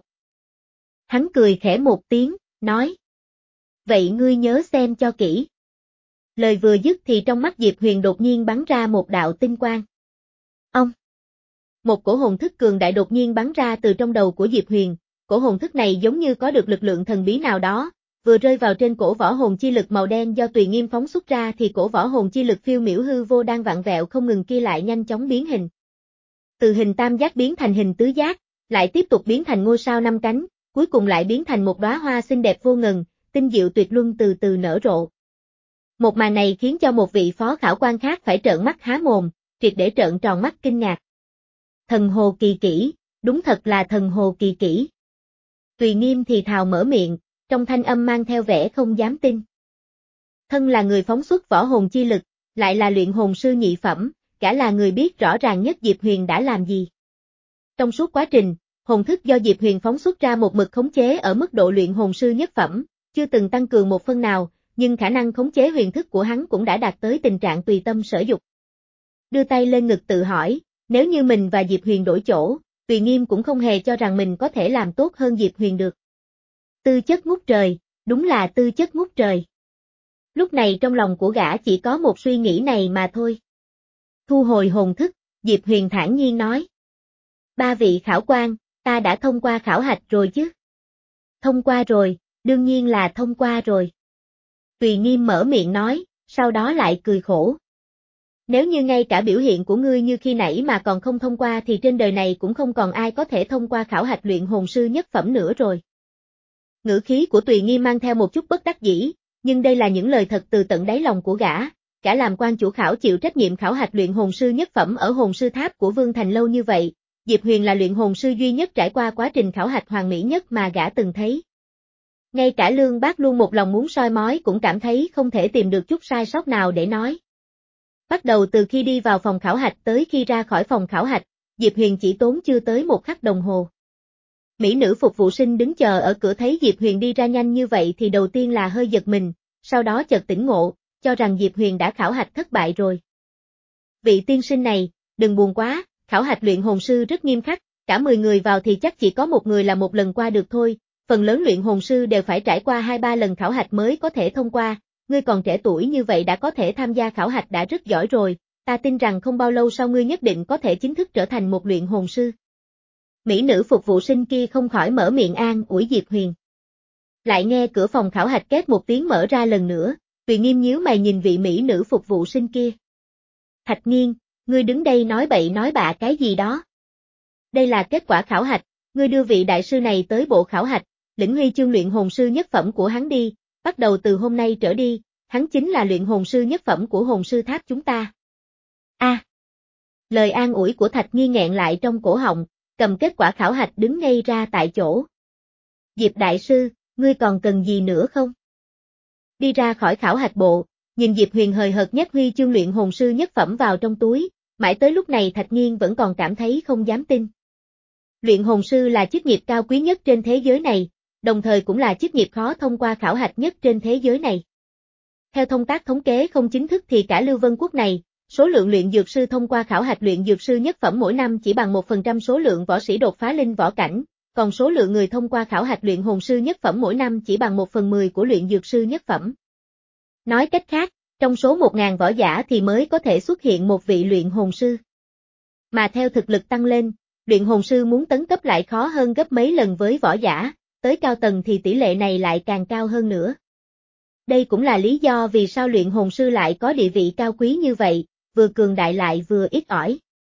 Hắn cười khẽ một tiếng, nói. Vậy ngươi nhớ xem cho kỹ. Lời vừa dứt thì trong mắt Diệp Huyền đột nhiên bắn ra một đạo tinh quang. Ông. Một cổ hồn thức cường đại đột nhiên bắn ra từ trong đầu của Diệp Huyền, cổ hồn thức này giống như có được lực lượng thần bí nào đó, vừa rơi vào trên cổ võ hồn chi lực màu đen do Tùy Nghiêm phóng xuất ra thì cổ võ hồn chi lực phiêu miểu hư vô đang vặn vẹo không ngừng kia lại nhanh chóng biến hình. Từ hình tam giác biến thành hình tứ giác, lại tiếp tục biến thành ngôi sao năm cánh, cuối cùng lại biến thành một đóa hoa xinh đẹp vô ngần, tinh diệu tuyệt luân từ từ nở rộ. Một màn này khiến cho một vị phó khảo quan khác phải trợn mắt há mồm, triệt để trợn tròn mắt kinh ngạc. Thần hồ kỳ kỹ, đúng thật là thần hồ kỳ kỹ. Tùy Nghiêm thì thào mở miệng, trong thanh âm mang theo vẻ không dám tin. Thân là người phóng xuất võ hồn chi lực, lại là luyện hồn sư nhị phẩm, gã là người biết rõ ràng nhất Diệp Huyền đã làm gì. Trong suốt quá trình, hồn thức do Diệp Huyền phóng xuất ra một mực khống chế ở mức độ luyện hồn sư nhất phẩm, chưa từng tăng cường một phân nào, nhưng khả năng khống chế huyền thức của hắn cũng đã đạt tới tình trạng tùy tâm sở dục. Đưa tay lên ngực tự hỏi, nếu như mình và Diệp Huyền đổi chỗ, Tùy Nghiêm cũng không hề cho rằng mình có thể làm tốt hơn Diệp Huyền được. Tư chất ngút trời, đúng là tư chất ngút trời. Lúc này trong lòng của gã chỉ có một suy nghĩ này mà thôi. Thu hồi hồn thức, Diệp Huyền thản nhiên nói. Ba vị khảo quan, ta đã thông qua khảo hạch rồi chứ? Thông qua rồi, đương nhiên là thông qua rồi. Tùy Nghiêm mở miệng nói, sau đó lại cười khổ. Nếu như ngay cả biểu hiện của ngươi như khi nãy mà còn không thông qua thì trên đời này cũng không còn ai có thể thông qua khảo hạch luyện hồn sư nhất phẩm nữa rồi. Ngữ khí của Tùy Nghiêm mang theo một chút bất đắc dĩ, nhưng đây là những lời thật từ tận đáy lòng của gã, gã làm quan chủ khảo chịu trách nhiệm khảo hạch luyện hồn sư nhất phẩm ở hồn sư tháp của Vương Thành lâu như vậy, Diệp Huyền là luyện hồn sư duy nhất trải qua quá trình khảo hạch hoàn mỹ nhất mà gã từng thấy. Ngay cả Lương Bác luôn một lòng muốn soi mói cũng cảm thấy không thể tìm được chút sai sót nào để nói. Bắt đầu từ khi đi vào phòng khảo hạch tới khi ra khỏi phòng khảo hạch, Diệp Huyền chỉ tốn chưa tới một khắc đồng hồ. Mỹ nữ phục vụ sinh đứng chờ ở cửa thấy Diệp Huyền đi ra nhanh như vậy thì đầu tiên là hơi giật mình, sau đó chợt tỉnh ngộ, cho rằng Diệp Huyền đã khảo hạch thất bại rồi. Vị tiên sinh này, đừng buồn quá, khảo hạch luyện hồn sư rất nghiêm khắc, cả mười người vào thì chắc chỉ có một người là một lần qua được thôi, phần lớn luyện hồn sư đều phải trải qua hai ba lần khảo hạch mới có thể thông qua, ngươi còn trẻ tuổi như vậy đã có thể tham gia khảo hạch đã rất giỏi rồi, ta tin rằng không bao lâu sau ngươi nhất định có thể chính thức trở thành một luyện hồn sư. Mỹ nữ phục vụ sinh kia không khỏi mở miệng an ủi Diệp Huyền. Lại nghe cửa phòng khảo hạch két một tiếng mở ra lần nữa, Tùy Nghiêm nhíu mày nhìn vị mỹ nữ phục vụ sinh kia. Thạch Nghiên, ngươi đứng đây nói bậy nói bạ cái gì đó. Đây là kết quả khảo hạch, ngươi đưa vị đại sư này tới bộ khảo hạch, lĩnh huy chương luyện hồn sư nhất phẩm của hắn đi, bắt đầu từ hôm nay trở đi, hắn chính là luyện hồn sư nhất phẩm của hồn sư tháp chúng ta. A. À, Lời an ủi của Thạch Nghiên nghẹn lại trong cổ họng, cầm kết quả khảo hạch đứng ngay ra tại chỗ. Diệp đại sư, ngươi còn cần gì nữa không? Đi ra khỏi khảo hạch bộ, nhìn Diệp Huyền hời hợt nhét huy chương luyện hồn sư nhất phẩm vào trong túi, mãi tới lúc này Thạch Nghiên vẫn còn cảm thấy không dám tin. Luyện hồn sư là chức nghiệp cao quý nhất trên thế giới này, đồng thời cũng là chức nghiệp khó thông qua khảo hạch nhất trên thế giới này. Theo thông tác thống kế không chính thức thì cả Lưu Vân Quốc này, số lượng luyện dược sư thông qua khảo hạch luyện dược sư nhất phẩm mỗi năm chỉ bằng một phần trăm số lượng võ sĩ đột phá linh võ cảnh, còn số lượng người thông qua khảo hạch luyện hồn sư nhất phẩm mỗi năm chỉ bằng một phần mười của luyện dược sư nhất phẩm. Nói cách khác, trong số một nghìn võ giả thì mới có thể xuất hiện một vị luyện hồn sư. Mà theo thực lực tăng lên, luyện hồn sư muốn tấn cấp lại khó hơn gấp mấy lần với võ giả, tới cao tầng thì tỷ lệ này lại càng cao hơn nữa. Đây cũng là lý do vì sao luyện hồn sư lại có địa vị cao quý như vậy, vừa cường đại lại vừa ít ỏi.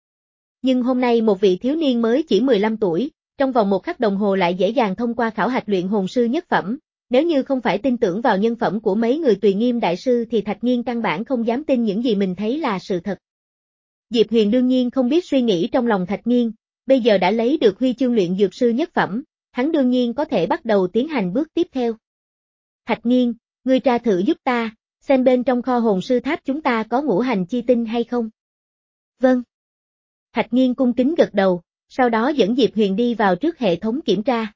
Nhưng hôm nay một vị thiếu niên mới chỉ mười lăm tuổi, trong vòng một khắc đồng hồ lại dễ dàng thông qua khảo hạch luyện hồn sư nhất phẩm, nếu như không phải tin tưởng vào nhân phẩm của mấy người Tùy Nghiêm đại sư thì Thạch Nghiên căn bản không dám tin những gì mình thấy là sự thật. Diệp Huyền đương nhiên không biết suy nghĩ trong lòng Thạch Nghiên, bây giờ đã lấy được huy chương luyện dược sư nhất phẩm, hắn đương nhiên có thể bắt đầu tiến hành bước tiếp theo. Thạch Nghiên, ngươi tra thử giúp ta, xem bên trong kho hồn sư tháp chúng ta có ngũ hành chi tinh hay không? Vâng. Thạch Nghiên cung kính gật đầu, sau đó dẫn Diệp Huyền đi vào trước hệ thống kiểm tra.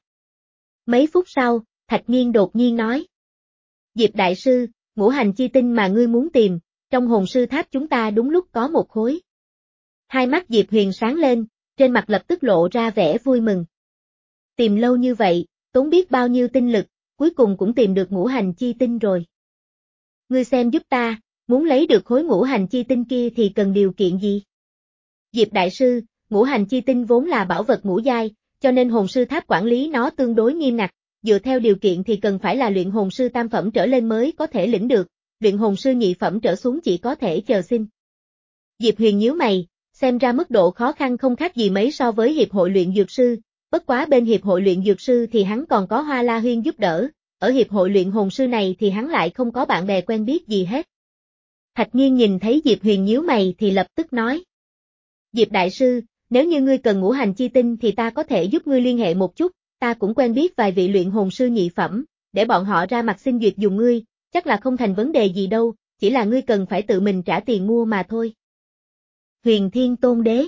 Mấy phút sau, Thạch Nghiên đột nhiên nói. Diệp đại sư, ngũ hành chi tinh mà ngươi muốn tìm, trong hồn sư tháp chúng ta đúng lúc có một khối. Hai mắt Diệp Huyền sáng lên, trên mặt lập tức lộ ra vẻ vui mừng. Tìm lâu như vậy, tốn biết bao nhiêu tinh lực, cuối cùng cũng tìm được ngũ hành chi tinh rồi. Ngươi xem giúp ta, muốn lấy được khối ngũ hành chi tinh kia thì cần điều kiện gì? Diệp đại sư, ngũ hành chi tinh vốn là bảo vật ngũ giai, cho nên hồn sư tháp quản lý nó tương đối nghiêm ngặt, dựa theo điều kiện thì cần phải là luyện hồn sư tam phẩm trở lên mới có thể lĩnh được, luyện hồn sư nhị phẩm trở xuống chỉ có thể chờ xin. Diệp Huyền nhíu mày, xem ra mức độ khó khăn không khác gì mấy so với hiệp hội luyện dược sư, bất quá bên hiệp hội luyện dược sư thì hắn còn có Hoa La Huyên giúp đỡ, ở hiệp hội luyện hồn sư này thì hắn lại không có bạn bè quen biết gì hết. Thạch Nghiên nhìn thấy Diệp Huyền nhíu mày thì lập tức nói. Diệp đại sư, nếu như ngươi cần ngũ hành chi tinh thì ta có thể giúp ngươi liên hệ một chút, ta cũng quen biết vài vị luyện hồn sư nhị phẩm, để bọn họ ra mặt xin duyệt dùng ngươi, chắc là không thành vấn đề gì đâu, chỉ là ngươi cần phải tự mình trả tiền mua mà thôi. Huyền Thiên Tôn Đế.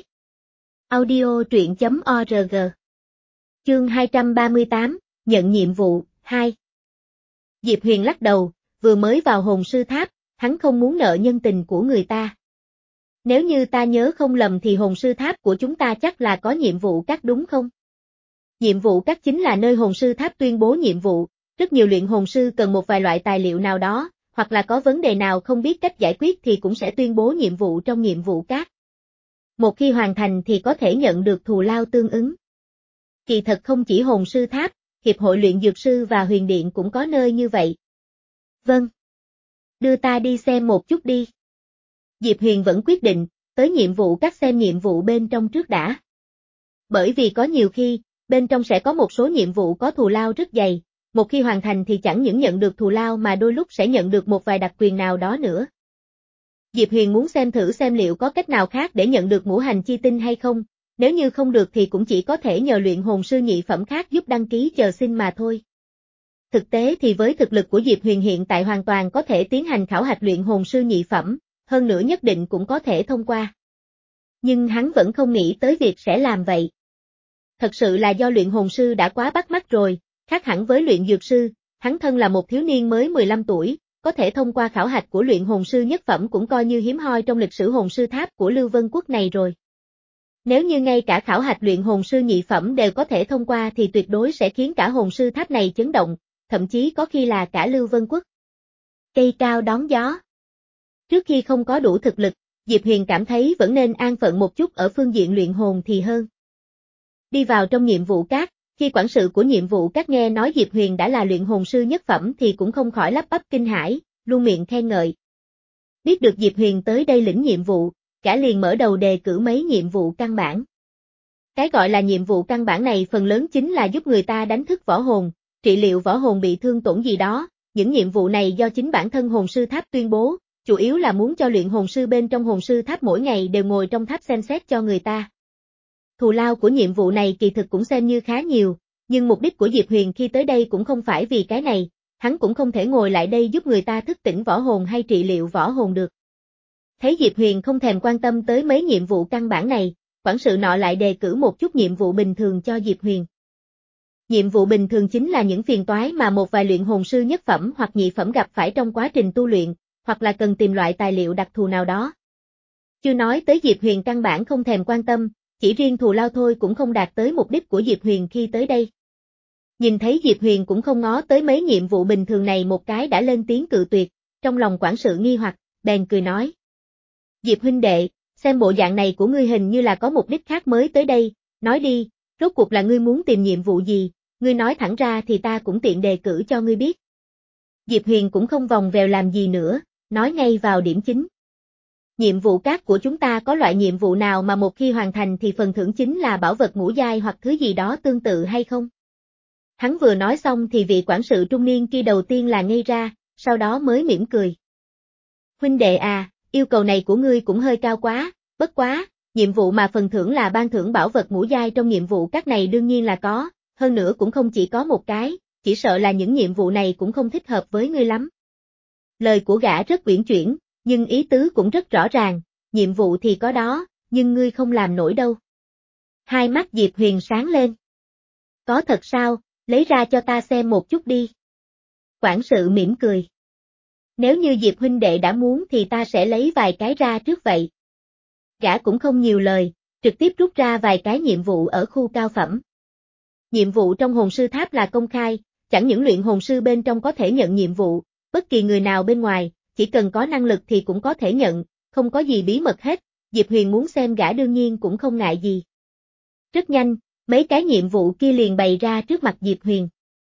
Audio truyện chấm org. Chương hai trăm ba mươi tám, nhận nhiệm vụ, hai. Diệp Huyền lắc đầu, vừa mới vào hồn sư tháp, hắn không muốn nợ nhân tình của người ta. Nếu như ta nhớ không lầm thì hồn sư tháp của chúng ta chắc là có nhiệm vụ cắt đúng không? Nhiệm vụ cắt chính là nơi hồn sư tháp tuyên bố nhiệm vụ, rất nhiều luyện hồn sư cần một vài loại tài liệu nào đó, hoặc là có vấn đề nào không biết cách giải quyết thì cũng sẽ tuyên bố nhiệm vụ trong nhiệm vụ cắt. Một khi hoàn thành thì có thể nhận được thù lao tương ứng. Kỳ thật không chỉ hồn sư tháp, hiệp hội luyện dược sư và huyền điện cũng có nơi như vậy. Vâng. Đưa ta đi xem một chút đi. Diệp Huyền vẫn quyết định, tới nhiệm vụ cắt xem nhiệm vụ bên trong trước đã. Bởi vì có nhiều khi, bên trong sẽ có một số nhiệm vụ có thù lao rất dày, một khi hoàn thành thì chẳng những nhận được thù lao mà đôi lúc sẽ nhận được một vài đặc quyền nào đó nữa. Diệp Huyền muốn xem thử xem liệu có cách nào khác để nhận được ngũ hành chi tinh hay không, nếu như không được thì cũng chỉ có thể nhờ luyện hồn sư nhị phẩm khác giúp đăng ký chờ xin mà thôi. Thực tế thì với thực lực của Diệp Huyền hiện tại hoàn toàn có thể tiến hành khảo hạch luyện hồn sư nhị phẩm, hơn nữa nhất định cũng có thể thông qua. Nhưng hắn vẫn không nghĩ tới việc sẽ làm vậy. Thật sự là do luyện hồn sư đã quá bắt mắt rồi, khác hẳn với luyện dược sư, hắn thân là một thiếu niên mới mười lăm tuổi, có thể thông qua khảo hạch của luyện hồn sư nhất phẩm cũng coi như hiếm hoi trong lịch sử hồn sư tháp của Lưu Vân Quốc này rồi. Nếu như ngay cả khảo hạch luyện hồn sư nhị phẩm đều có thể thông qua thì tuyệt đối sẽ khiến cả hồn sư tháp này chấn động, thậm chí có khi là cả Lưu Vân Quốc. Cây cao đón gió. Trước khi không có đủ thực lực, Diệp Huyền cảm thấy vẫn nên an phận một chút ở phương diện luyện hồn thì hơn. Đi vào trong nhiệm vụ cát, khi quản sự của nhiệm vụ cát nghe nói Diệp Huyền đã là luyện hồn sư nhất phẩm thì cũng không khỏi lắp bắp kinh hãi, luôn miệng khen ngợi. Biết được Diệp Huyền tới đây lĩnh nhiệm vụ, cả liền mở đầu đề cử mấy nhiệm vụ căn bản. Cái gọi là nhiệm vụ căn bản này phần lớn chính là giúp người ta đánh thức võ hồn, trị liệu võ hồn bị thương tổn gì đó, những nhiệm vụ này do chính bản thân hồn sư tháp tuyên bố, chủ yếu là muốn cho luyện hồn sư bên trong hồn sư tháp mỗi ngày đều ngồi trong tháp xem xét cho người ta. Thù lao của nhiệm vụ này kỳ thực cũng xem như khá nhiều, nhưng mục đích của Diệp Huyền khi tới đây cũng không phải vì cái này, hắn cũng không thể ngồi lại đây giúp người ta thức tỉnh võ hồn hay trị liệu võ hồn được. Thấy Diệp Huyền không thèm quan tâm tới mấy nhiệm vụ căn bản này, quản sự nọ lại đề cử một chút nhiệm vụ bình thường cho Diệp Huyền. Nhiệm vụ bình thường chính là những phiền toái mà một vài luyện hồn sư nhất phẩm hoặc nhị phẩm gặp phải trong quá trình tu luyện, hoặc là cần tìm loại tài liệu đặc thù nào đó. Chưa nói tới Diệp Huyền căn bản không thèm quan tâm, chỉ riêng thù lao thôi cũng không đạt tới mục đích của Diệp Huyền khi tới đây. Nhìn thấy Diệp Huyền cũng không ngó tới mấy nhiệm vụ bình thường này một cái đã lên tiếng cự tuyệt, trong lòng quản sự nghi hoặc, bèn cười nói. Diệp huynh đệ, xem bộ dạng này của ngươi hình như là có mục đích khác mới tới đây, nói đi, rốt cuộc là ngươi muốn tìm nhiệm vụ gì, ngươi nói thẳng ra thì ta cũng tiện đề cử cho ngươi biết. Diệp Huyền cũng không vòng vèo làm gì nữa, nói ngay vào điểm chính. Nhiệm vụ các của chúng ta có loại nhiệm vụ nào mà một khi hoàn thành thì phần thưởng chính là bảo vật ngũ giai hoặc thứ gì đó tương tự hay không? Hắn vừa nói xong thì vị quản sự trung niên kia đầu tiên là ngây ra, sau đó mới mỉm cười. Huynh đệ à, yêu cầu này của ngươi cũng hơi cao quá, bất quá, nhiệm vụ mà phần thưởng là ban thưởng bảo vật ngũ giai trong nhiệm vụ các này đương nhiên là có, hơn nữa cũng không chỉ có một cái, chỉ sợ là những nhiệm vụ này cũng không thích hợp với ngươi lắm. Lời của gã rất uyển chuyển, nhưng ý tứ cũng rất rõ ràng, nhiệm vụ thì có đó, nhưng ngươi không làm nổi đâu. Hai mắt Diệp Huyền sáng lên. Có thật sao, lấy ra cho ta xem một chút đi. Quản sự mỉm cười. Nếu như Diệp huynh đệ đã muốn thì ta sẽ lấy vài cái ra trước vậy. Gã cũng không nhiều lời, trực tiếp rút ra vài cái nhiệm vụ ở khu cao phẩm. Nhiệm vụ trong hồn sư tháp là công khai, chẳng những luyện hồn sư bên trong có thể nhận nhiệm vụ, bất kỳ người nào bên ngoài, chỉ cần có năng lực thì cũng có thể nhận, không có gì bí mật hết, Diệp Huyền muốn xem gã đương nhiên cũng không ngại gì. Rất nhanh, mấy cái nhiệm vụ kia liền bày ra trước mặt Diệp Huyền.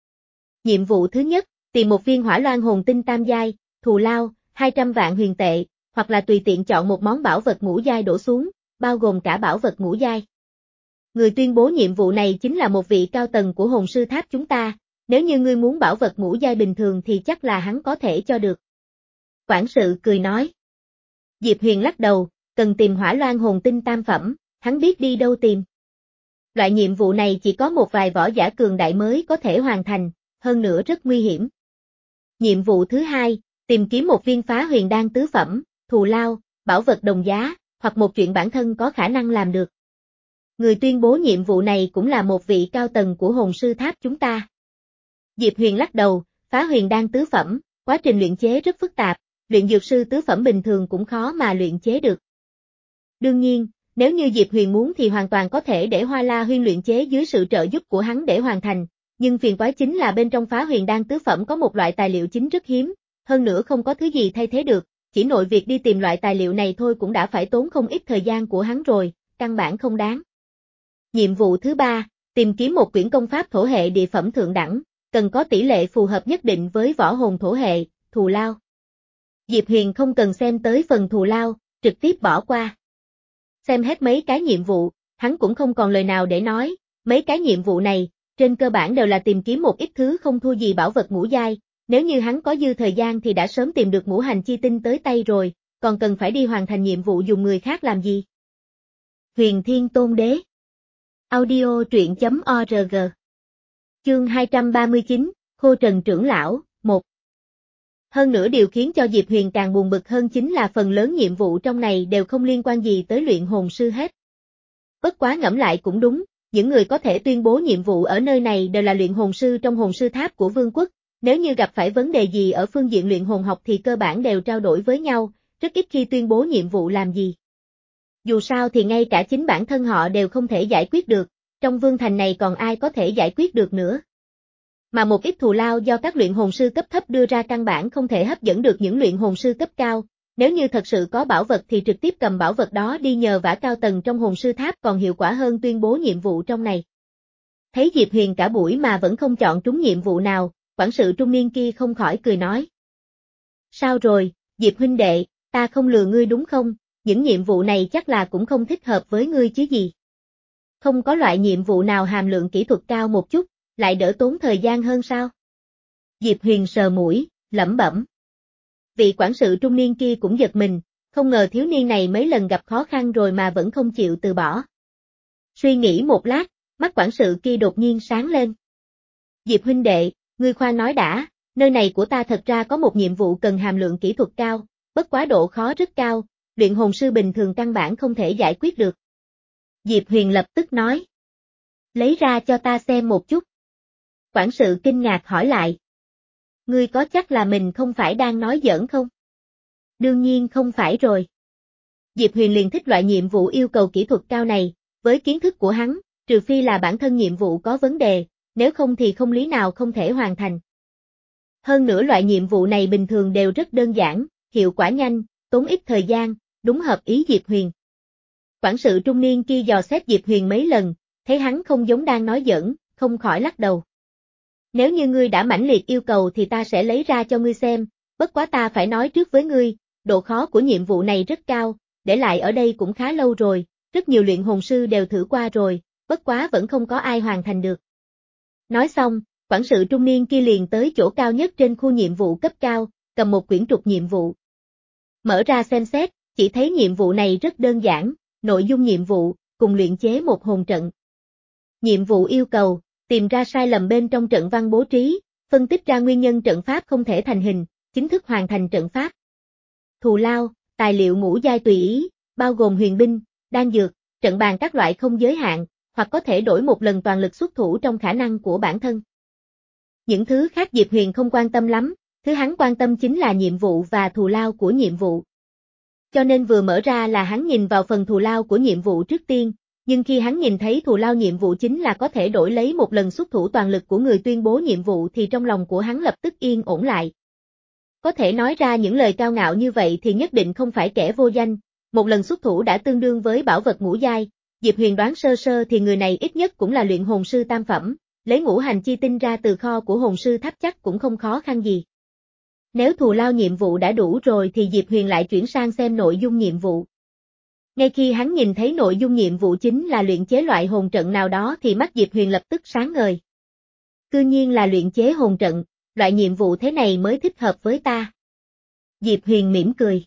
Nhiệm vụ thứ nhất, tìm một viên hỏa loan hồn tinh tam giai, thù lao, hai trăm vạn huyền tệ, hoặc là tùy tiện chọn một món bảo vật ngũ giai đổ xuống, bao gồm cả bảo vật ngũ giai. Người tuyên bố nhiệm vụ này chính là một vị cao tầng của hồn sư tháp chúng ta, nếu như ngươi muốn bảo vật ngũ giai bình thường thì chắc là hắn có thể cho được. Quản sự cười nói. Diệp Huyền lắc đầu, cần tìm hỏa loan hồn tinh tam phẩm, hắn biết đi đâu tìm. Loại nhiệm vụ này chỉ có một vài võ giả cường đại mới có thể hoàn thành, hơn nữa rất nguy hiểm. Nhiệm vụ thứ hai, tìm kiếm một viên phá huyền đan tứ phẩm, thù lao, bảo vật đồng giá, hoặc một chuyện bản thân có khả năng làm được. Người tuyên bố nhiệm vụ này cũng là một vị cao tầng của hồn sư tháp chúng ta. Diệp Huyền lắc đầu, phá huyền đan tứ phẩm, quá trình luyện chế rất phức tạp, luyện dược sư tứ phẩm bình thường cũng khó mà luyện chế được. Đương nhiên, nếu như Diệp Huyền muốn thì hoàn toàn có thể để Hoa La Huyên luyện chế dưới sự trợ giúp của hắn để hoàn thành, nhưng phiền toái chính là bên trong phá huyền đan tứ phẩm có một loại tài liệu chính rất hiếm, hơn nữa không có thứ gì thay thế được, chỉ nội việc đi tìm loại tài liệu này thôi cũng đã phải tốn không ít thời gian của hắn rồi, căn bản không đáng. Nhiệm vụ thứ ba, tìm kiếm một quyển công pháp thổ hệ địa phẩm thượng đẳng, cần có tỷ lệ phù hợp nhất định với võ hồn thổ hệ, thù lao. Diệp Huyền không cần xem tới phần thù lao, trực tiếp bỏ qua. Xem hết mấy cái nhiệm vụ, hắn cũng không còn lời nào để nói, mấy cái nhiệm vụ này, trên cơ bản đều là tìm kiếm một ít thứ không thua gì bảo vật ngũ giai, nếu như hắn có dư thời gian thì đã sớm tìm được ngũ hành chi tinh tới tay rồi, còn cần phải đi hoàn thành nhiệm vụ dùng người khác làm gì. Huyền Thiên Tôn Đế. Audio truyện chấm org. Chương hai trăm ba mươi chín, Khô Trần Trưởng Lão, một. Hơn nữa điều khiến cho Diệp Huyền càng buồn bực hơn chính là phần lớn nhiệm vụ trong này đều không liên quan gì tới luyện hồn sư hết. Bất quá ngẫm lại cũng đúng, những người có thể tuyên bố nhiệm vụ ở nơi này đều là luyện hồn sư trong hồn sư tháp của vương quốc, nếu như gặp phải vấn đề gì ở phương diện luyện hồn học thì cơ bản đều trao đổi với nhau, rất ít khi tuyên bố nhiệm vụ làm gì. Dù sao thì ngay cả chính bản thân họ đều không thể giải quyết được, trong vương thành này còn ai có thể giải quyết được nữa. Mà một ít thù lao do các luyện hồn sư cấp thấp đưa ra căn bản không thể hấp dẫn được những luyện hồn sư cấp cao, nếu như thật sự có bảo vật thì trực tiếp cầm bảo vật đó đi nhờ vả cao tầng trong hồn sư tháp còn hiệu quả hơn tuyên bố nhiệm vụ trong này. Thấy Diệp Huyền cả buổi mà vẫn không chọn trúng nhiệm vụ nào, quản sự trung niên kia không khỏi cười nói. Sao rồi, Diệp huynh đệ, ta không lừa ngươi đúng không, những nhiệm vụ này chắc là cũng không thích hợp với ngươi chứ gì. Không có loại nhiệm vụ nào hàm lượng kỹ thuật cao một chút, lại đỡ tốn thời gian hơn sao? Diệp Huyền sờ mũi, lẩm bẩm. Vị quản sự trung niên kia cũng giật mình, không ngờ thiếu niên này mấy lần gặp khó khăn rồi mà vẫn không chịu từ bỏ. Suy nghĩ một lát, mắt quản sự kia đột nhiên sáng lên. Diệp huynh đệ, ngươi khoan nói đã, nơi này của ta thật ra có một nhiệm vụ cần hàm lượng kỹ thuật cao, bất quá độ khó rất cao, luyện hồn sư bình thường căn bản không thể giải quyết được. Diệp Huyền lập tức nói. Lấy ra cho ta xem một chút. Quản sự kinh ngạc hỏi lại. Ngươi có chắc là mình không phải đang nói giỡn không? Đương nhiên không phải rồi. Diệp Huyền liền thích loại nhiệm vụ yêu cầu kỹ thuật cao này, với kiến thức của hắn, trừ phi là bản thân nhiệm vụ có vấn đề, nếu không thì không lý nào không thể hoàn thành. Hơn nữa loại nhiệm vụ này bình thường đều rất đơn giản, hiệu quả nhanh, tốn ít thời gian, đúng hợp ý Diệp Huyền. Quản sự trung niên kia dò xét Diệp Huyền mấy lần, thấy hắn không giống đang nói giỡn, không khỏi lắc đầu. Nếu như ngươi đã mãnh liệt yêu cầu thì ta sẽ lấy ra cho ngươi xem, bất quá ta phải nói trước với ngươi, độ khó của nhiệm vụ này rất cao, để lại ở đây cũng khá lâu rồi, rất nhiều luyện hồn sư đều thử qua rồi, bất quá vẫn không có ai hoàn thành được. Nói xong, quản sự trung niên kia liền tới chỗ cao nhất trên khu nhiệm vụ cấp cao, cầm một quyển trục nhiệm vụ. Mở ra xem xét, chỉ thấy nhiệm vụ này rất đơn giản, nội dung nhiệm vụ, cùng luyện chế một hồn trận. Nhiệm vụ yêu cầu, tìm ra sai lầm bên trong trận văn bố trí, phân tích ra nguyên nhân trận pháp không thể thành hình, chính thức hoàn thành trận pháp. Thù lao, tài liệu ngũ giai tùy ý, bao gồm huyền binh, đan dược, trận bàn các loại không giới hạn, hoặc có thể đổi một lần toàn lực xuất thủ trong khả năng của bản thân. Những thứ khác Diệp Huyền không quan tâm lắm, thứ hắn quan tâm chính là nhiệm vụ và thù lao của nhiệm vụ. Cho nên vừa mở ra là hắn nhìn vào phần thù lao của nhiệm vụ trước tiên, nhưng khi hắn nhìn thấy thù lao nhiệm vụ chính là có thể đổi lấy một lần xuất thủ toàn lực của người tuyên bố nhiệm vụ thì trong lòng của hắn lập tức yên ổn lại. Có thể nói ra những lời cao ngạo như vậy thì nhất định không phải kẻ vô danh, một lần xuất thủ đã tương đương với bảo vật ngũ giai, Diệp Huyền đoán sơ sơ thì người này ít nhất cũng là luyện hồn sư tam phẩm, lấy ngũ hành chi tinh ra từ kho của hồn sư tháp chắc cũng không khó khăn gì. Nếu thù lao nhiệm vụ đã đủ rồi thì Diệp Huyền lại chuyển sang xem nội dung nhiệm vụ. Ngay khi hắn nhìn thấy nội dung nhiệm vụ chính là luyện chế loại hồn trận nào đó thì mắt Diệp Huyền lập tức sáng ngời. Cư nhiên là luyện chế hồn trận, loại nhiệm vụ thế này mới thích hợp với ta. Diệp Huyền mỉm cười.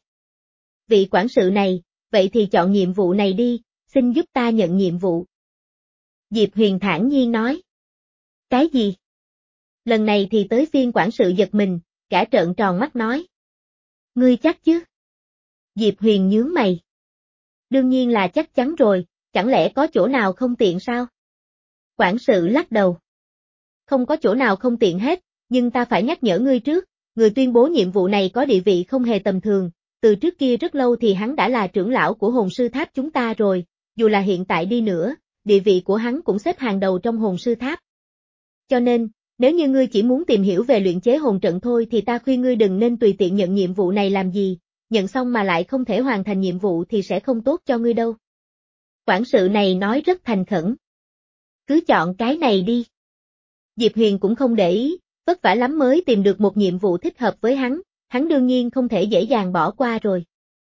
Vị quản sự này, vậy thì chọn nhiệm vụ này đi, xin giúp ta nhận nhiệm vụ. Diệp Huyền thản nhiên nói. Cái gì? Lần này thì tới phiên quản sự giật mình, cả trợn tròn mắt nói. Ngươi chắc chứ? Diệp Huyền nhướng mày. Đương nhiên là chắc chắn rồi, chẳng lẽ có chỗ nào không tiện sao? Quản sự lắc đầu. Không có chỗ nào không tiện hết, nhưng ta phải nhắc nhở ngươi trước, người tuyên bố nhiệm vụ này có địa vị không hề tầm thường, từ trước kia rất lâu thì hắn đã là trưởng lão của hồn sư tháp chúng ta rồi, dù là hiện tại đi nữa, địa vị của hắn cũng xếp hàng đầu trong hồn sư tháp. Cho nên, nếu như ngươi chỉ muốn tìm hiểu về luyện chế hồn trận thôi thì ta khuyên ngươi đừng nên tùy tiện nhận nhiệm vụ này làm gì, nhận xong mà lại không thể hoàn thành nhiệm vụ thì sẽ không tốt cho ngươi đâu. Quản sự này nói rất thành khẩn. Cứ chọn cái này đi. Diệp Huyền cũng không để ý, vất vả lắm mới tìm được một nhiệm vụ thích hợp với hắn, hắn đương nhiên không thể dễ dàng bỏ qua rồi.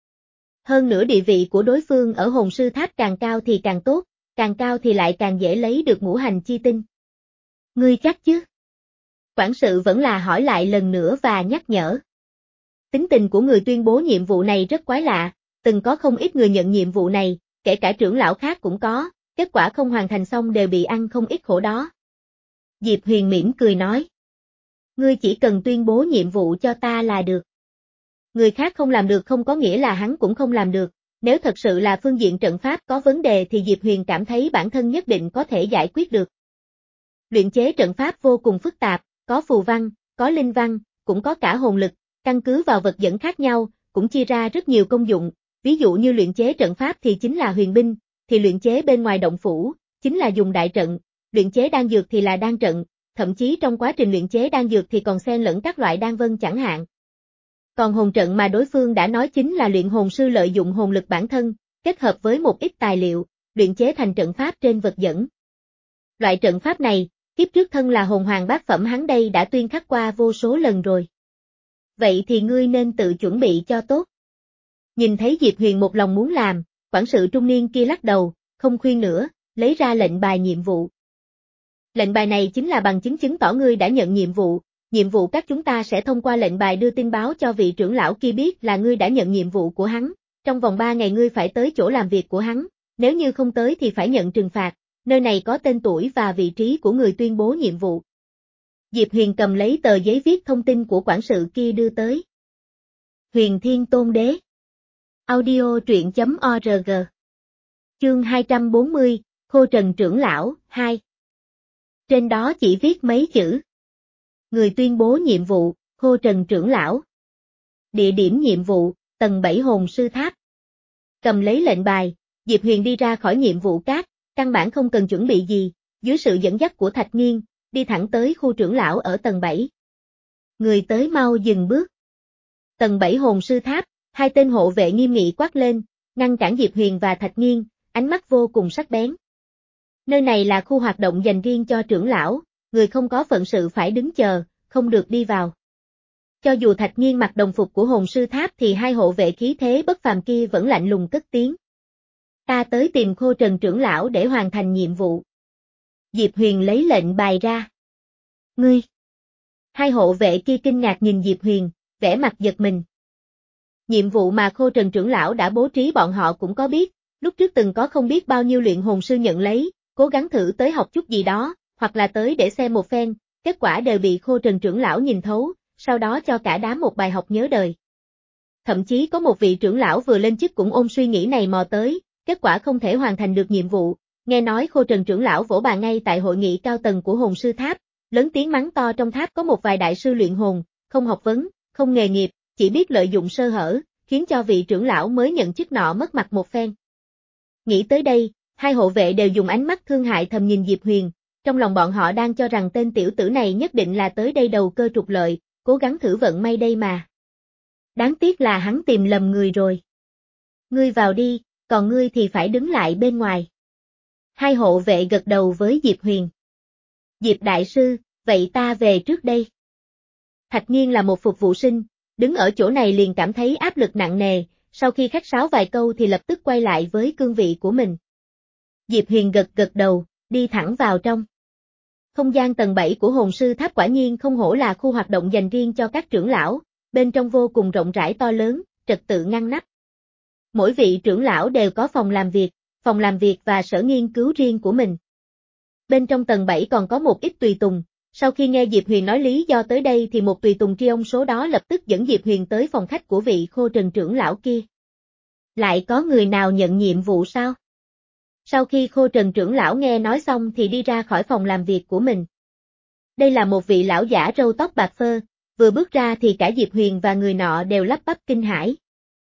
Hơn nữa địa vị của đối phương ở hồn sư tháp càng cao thì càng tốt, càng cao thì lại càng dễ lấy được ngũ hành chi tinh. Ngươi chắc chứ? Quản sự vẫn là hỏi lại lần nữa và nhắc nhở. Tính tình của người tuyên bố nhiệm vụ này rất quái lạ, từng có không ít người nhận nhiệm vụ này, kể cả trưởng lão khác cũng có, kết quả không hoàn thành xong đều bị ăn không ít khổ đó. Diệp Huyền mỉm cười nói. Ngươi chỉ cần tuyên bố nhiệm vụ cho ta là được. Người khác không làm được không có nghĩa là hắn cũng không làm được, nếu thật sự là phương diện trận pháp có vấn đề thì Diệp Huyền cảm thấy bản thân nhất định có thể giải quyết được. Luyện chế trận pháp vô cùng phức tạp, có phù văn, có linh văn, cũng có cả hồn lực, căn cứ vào vật dẫn khác nhau, cũng chia ra rất nhiều công dụng, ví dụ như luyện chế trận pháp thì chính là huyền binh, thì luyện chế bên ngoài động phủ, chính là dùng đại trận, luyện chế đan dược thì là đan trận, thậm chí trong quá trình luyện chế đan dược thì còn xen lẫn các loại đan vân chẳng hạn. Còn hồn trận mà đối phương đã nói chính là luyện hồn sư lợi dụng hồn lực bản thân, kết hợp với một ít tài liệu, luyện chế thành trận pháp trên vật dẫn. Loại trận pháp này, kiếp trước thân là hồn hoàng bát phẩm hắn đây đã tuyên khắc qua vô số lần rồi. Vậy thì ngươi nên tự chuẩn bị cho tốt. Nhìn thấy Diệp Huyền một lòng muốn làm, quản sự trung niên kia lắc đầu, không khuyên nữa, lấy ra lệnh bài nhiệm vụ. Lệnh bài này chính là bằng chứng chứng tỏ ngươi đã nhận nhiệm vụ, nhiệm vụ các chúng ta sẽ thông qua lệnh bài đưa tin báo cho vị trưởng lão kia biết là ngươi đã nhận nhiệm vụ của hắn, trong vòng ba ngày ngươi phải tới chỗ làm việc của hắn, nếu như không tới thì phải nhận trừng phạt, nơi này có tên tuổi và vị trí của người tuyên bố nhiệm vụ. Diệp Huyền cầm lấy tờ giấy viết thông tin của quản sự kia đưa tới. Huyền Thiên Tôn Đế. Audio truyện chấm org. Chương hai trăm bốn mươi, Khô Trần trưởng lão, hai. Trên đó chỉ viết mấy chữ. Người tuyên bố nhiệm vụ, Khô Trần trưởng lão. Địa điểm nhiệm vụ, tầng bảy hồn sư tháp. Cầm lấy lệnh bài, Diệp Huyền đi ra khỏi nhiệm vụ cát, căn bản không cần chuẩn bị gì, dưới sự dẫn dắt của Thạch Nghiên, đi thẳng tới khu trưởng lão ở tầng bảy. Người tới mau dừng bước. Tầng bảy hồn sư tháp, hai tên hộ vệ nghiêm nghị quát lên, ngăn cản Diệp Huyền và Thạch Nghiên, ánh mắt vô cùng sắc bén. Nơi này là khu hoạt động dành riêng cho trưởng lão, người không có phận sự phải đứng chờ, không được đi vào. Cho dù Thạch Nghiên mặc đồng phục của hồn sư tháp thì hai hộ vệ khí thế bất phàm kia vẫn lạnh lùng cất tiếng. Ta tới tìm Khô Trần trưởng lão để hoàn thành nhiệm vụ. Diệp Huyền lấy lệnh bài ra. Ngươi! Hai hộ vệ kia kinh ngạc nhìn Diệp Huyền, vẻ mặt giật mình. Nhiệm vụ mà Khô Trần trưởng lão đã bố trí bọn họ cũng có biết, lúc trước từng có không biết bao nhiêu luyện hồn sư nhận lấy, cố gắng thử tới học chút gì đó, hoặc là tới để xem một phen, kết quả đều bị Khô Trần trưởng lão nhìn thấu, sau đó cho cả đám một bài học nhớ đời. Thậm chí có một vị trưởng lão vừa lên chức cũng ôm suy nghĩ này mò tới, kết quả không thể hoàn thành được nhiệm vụ, nghe nói Khô Trần trưởng lão vỗ bàn ngay tại hội nghị cao tầng của hồn sư tháp, lớn tiếng mắng to trong tháp có một vài đại sư luyện hồn, không học vấn, không nghề nghiệp, chỉ biết lợi dụng sơ hở, khiến cho vị trưởng lão mới nhận chức nọ mất mặt một phen. Nghĩ tới đây, hai hộ vệ đều dùng ánh mắt thương hại thầm nhìn Diệp Huyền, trong lòng bọn họ đang cho rằng tên tiểu tử này nhất định là tới đây đầu cơ trục lợi, cố gắng thử vận may đây mà. Đáng tiếc là hắn tìm lầm người rồi. Ngươi vào đi, còn ngươi thì phải đứng lại bên ngoài. Hai hộ vệ gật đầu với Diệp Huyền. Diệp đại sư, vậy ta về trước đây. Thạch Nghiên là một phục vụ sinh, đứng ở chỗ này liền cảm thấy áp lực nặng nề, sau khi khách sáo vài câu thì lập tức quay lại với cương vị của mình. Diệp Huyền gật gật đầu, đi thẳng vào trong. Không gian tầng bảy của hồn sư tháp quả nhiên không hổ là khu hoạt động dành riêng cho các trưởng lão, bên trong vô cùng rộng rãi to lớn, trật tự ngăn nắp. Mỗi vị trưởng lão đều có phòng làm việc, phòng làm việc và sở nghiên cứu riêng của mình. Bên trong tầng bảy còn có một ít tùy tùng, sau khi nghe Diệp Huyền nói lý do tới đây thì một tùy tùng tri ông số đó lập tức dẫn Diệp Huyền tới phòng khách của vị Khô Trần trưởng lão kia. Lại có người nào nhận nhiệm vụ sao? Sau khi Khô Trần trưởng lão nghe nói xong thì đi ra khỏi phòng làm việc của mình. Đây là một vị lão giả râu tóc bạc phơ, vừa bước ra thì cả Diệp Huyền và người nọ đều lắp bắp kinh hãi.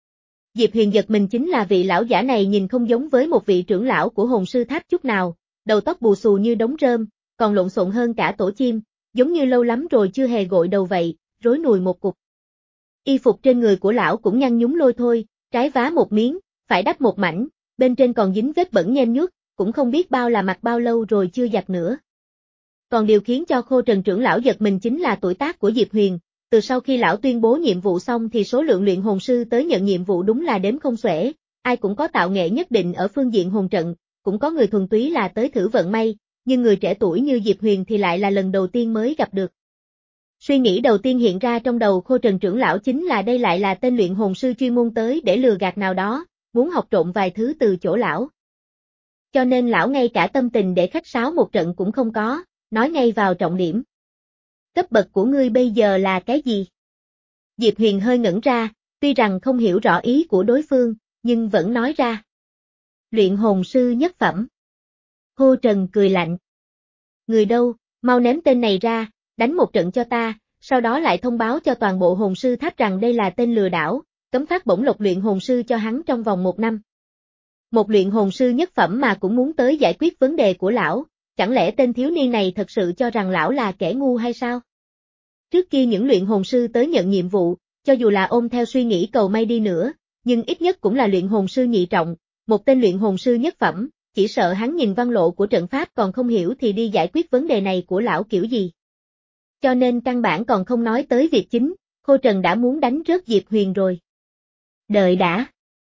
Diệp Huyền giật mình chính là vị lão giả này nhìn không giống với một vị trưởng lão của hồn sư tháp chút nào, đầu tóc bù xù như đống rơm, còn lộn xộn hơn cả tổ chim, giống như lâu lắm rồi chưa hề gội đầu vậy, rối nùi một cục. Y phục trên người của lão cũng nhăn nhúm lôi thôi, trái vá một miếng, phải đắp một mảnh, bên trên còn dính vết bẩn nhem nhuốc, cũng không biết bao là mặc bao lâu rồi chưa giặt nữa. Còn điều khiến cho Khô Trần trưởng lão giật mình chính là tuổi tác của Diệp Huyền, từ sau khi lão tuyên bố nhiệm vụ xong thì số lượng luyện hồn sư tới nhận nhiệm vụ đúng là đếm không xuể, ai cũng có tạo nghệ nhất định ở phương diện hồn trận, cũng có người thuần túy là tới thử vận may, nhưng người trẻ tuổi như Diệp Huyền thì lại là lần đầu tiên mới gặp được. Suy nghĩ đầu tiên hiện ra trong đầu Khô Trần trưởng lão chính là đây lại là tên luyện hồn sư chuyên môn tới để lừa gạt nào đó, muốn học trộm vài thứ từ chỗ lão. Cho nên lão ngay cả tâm tình để khách sáo một trận cũng không có, nói ngay vào trọng điểm. Cấp bậc của ngươi bây giờ là cái gì? Diệp Huyền hơi ngẩn ra, tuy rằng không hiểu rõ ý của đối phương, nhưng vẫn nói ra. Luyện hồn sư nhất phẩm. Khô Trần cười lạnh. Người đâu, mau ném tên này ra, đánh một trận cho ta, sau đó lại thông báo cho toàn bộ hồn sư tháp rằng đây là tên lừa đảo, cấm phát bổng lộc luyện hồn sư cho hắn trong vòng một năm. Một luyện hồn sư nhất phẩm mà cũng muốn tới giải quyết vấn đề của lão, chẳng lẽ tên thiếu niên này thật sự cho rằng lão là kẻ ngu hay sao? Trước kia những luyện hồn sư tới nhận nhiệm vụ, cho dù là ôm theo suy nghĩ cầu may đi nữa, nhưng ít nhất cũng là luyện hồn sư nhị trọng, một tên luyện hồn sư nhất phẩm, chỉ sợ hắn nhìn văn lộ của trận pháp còn không hiểu thì đi giải quyết vấn đề này của lão kiểu gì. Cho nên căn bản còn không nói tới việc chính, Khô Trần đã muốn đánh rớt Diệp Huyền rồi. Đợi đã.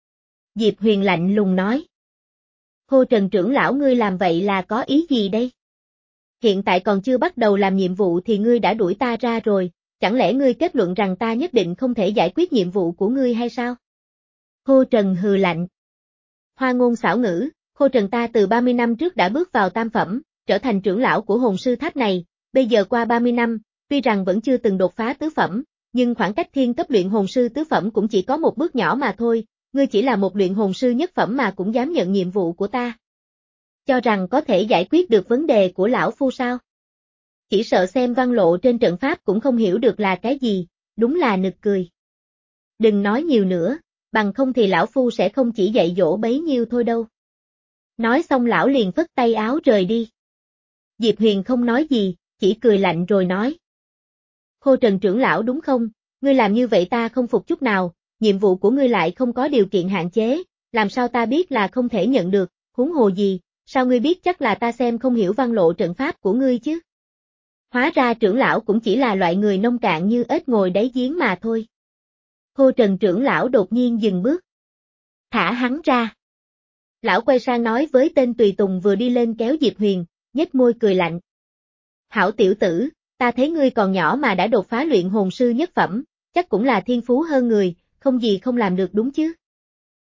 Diệp Huyền lạnh lùng nói. Khô Trần trưởng lão ngươi làm vậy là có ý gì đây? hiện tại còn chưa bắt đầu làm nhiệm vụ thì ngươi đã đuổi ta ra rồi, chẳng lẽ ngươi kết luận rằng ta nhất định không thể giải quyết nhiệm vụ của ngươi hay sao? Khô Trần hừ lạnh. Hoa ngôn xảo ngữ, Khô Trần ta từ ba mươi năm trước đã bước vào tam phẩm, trở thành trưởng lão của hồn sư tháp này, bây giờ qua ba mươi năm, tuy rằng vẫn chưa từng đột phá tứ phẩm, nhưng khoảng cách thiên cấp luyện hồn sư tứ phẩm cũng chỉ có một bước nhỏ mà thôi, ngươi chỉ là một luyện hồn sư nhất phẩm mà cũng dám nhận nhiệm vụ của ta. Cho rằng có thể giải quyết được vấn đề của lão phu sao? Chỉ sợ xem văn lộ trên trận pháp cũng không hiểu được là cái gì, đúng là nực cười. Đừng nói nhiều nữa, bằng không thì lão phu sẽ không chỉ dạy dỗ bấy nhiêu thôi đâu. Nói xong lão liền phất tay áo rời đi. Diệp Huyền không nói gì, chỉ cười lạnh rồi nói. Khô Trần trưởng lão đúng không, ngươi làm như vậy ta không phục chút nào, nhiệm vụ của ngươi lại không có điều kiện hạn chế, làm sao ta biết là không thể nhận được, huống hồ gì, sao ngươi biết chắc là ta xem không hiểu văn lộ trận pháp của ngươi chứ? Hóa ra trưởng lão cũng chỉ là loại người nông cạn như ếch ngồi đáy giếng mà thôi. Khô Trần trưởng lão đột nhiên dừng bước. Thả hắn ra. Lão quay sang nói với tên tùy tùng vừa đi lên kéo Diệp Huyền, nhếch môi cười lạnh. Hảo tiểu tử, ta thấy ngươi còn nhỏ mà đã đột phá luyện hồn sư nhất phẩm, chắc cũng là thiên phú hơn người, không gì không làm được đúng chứ?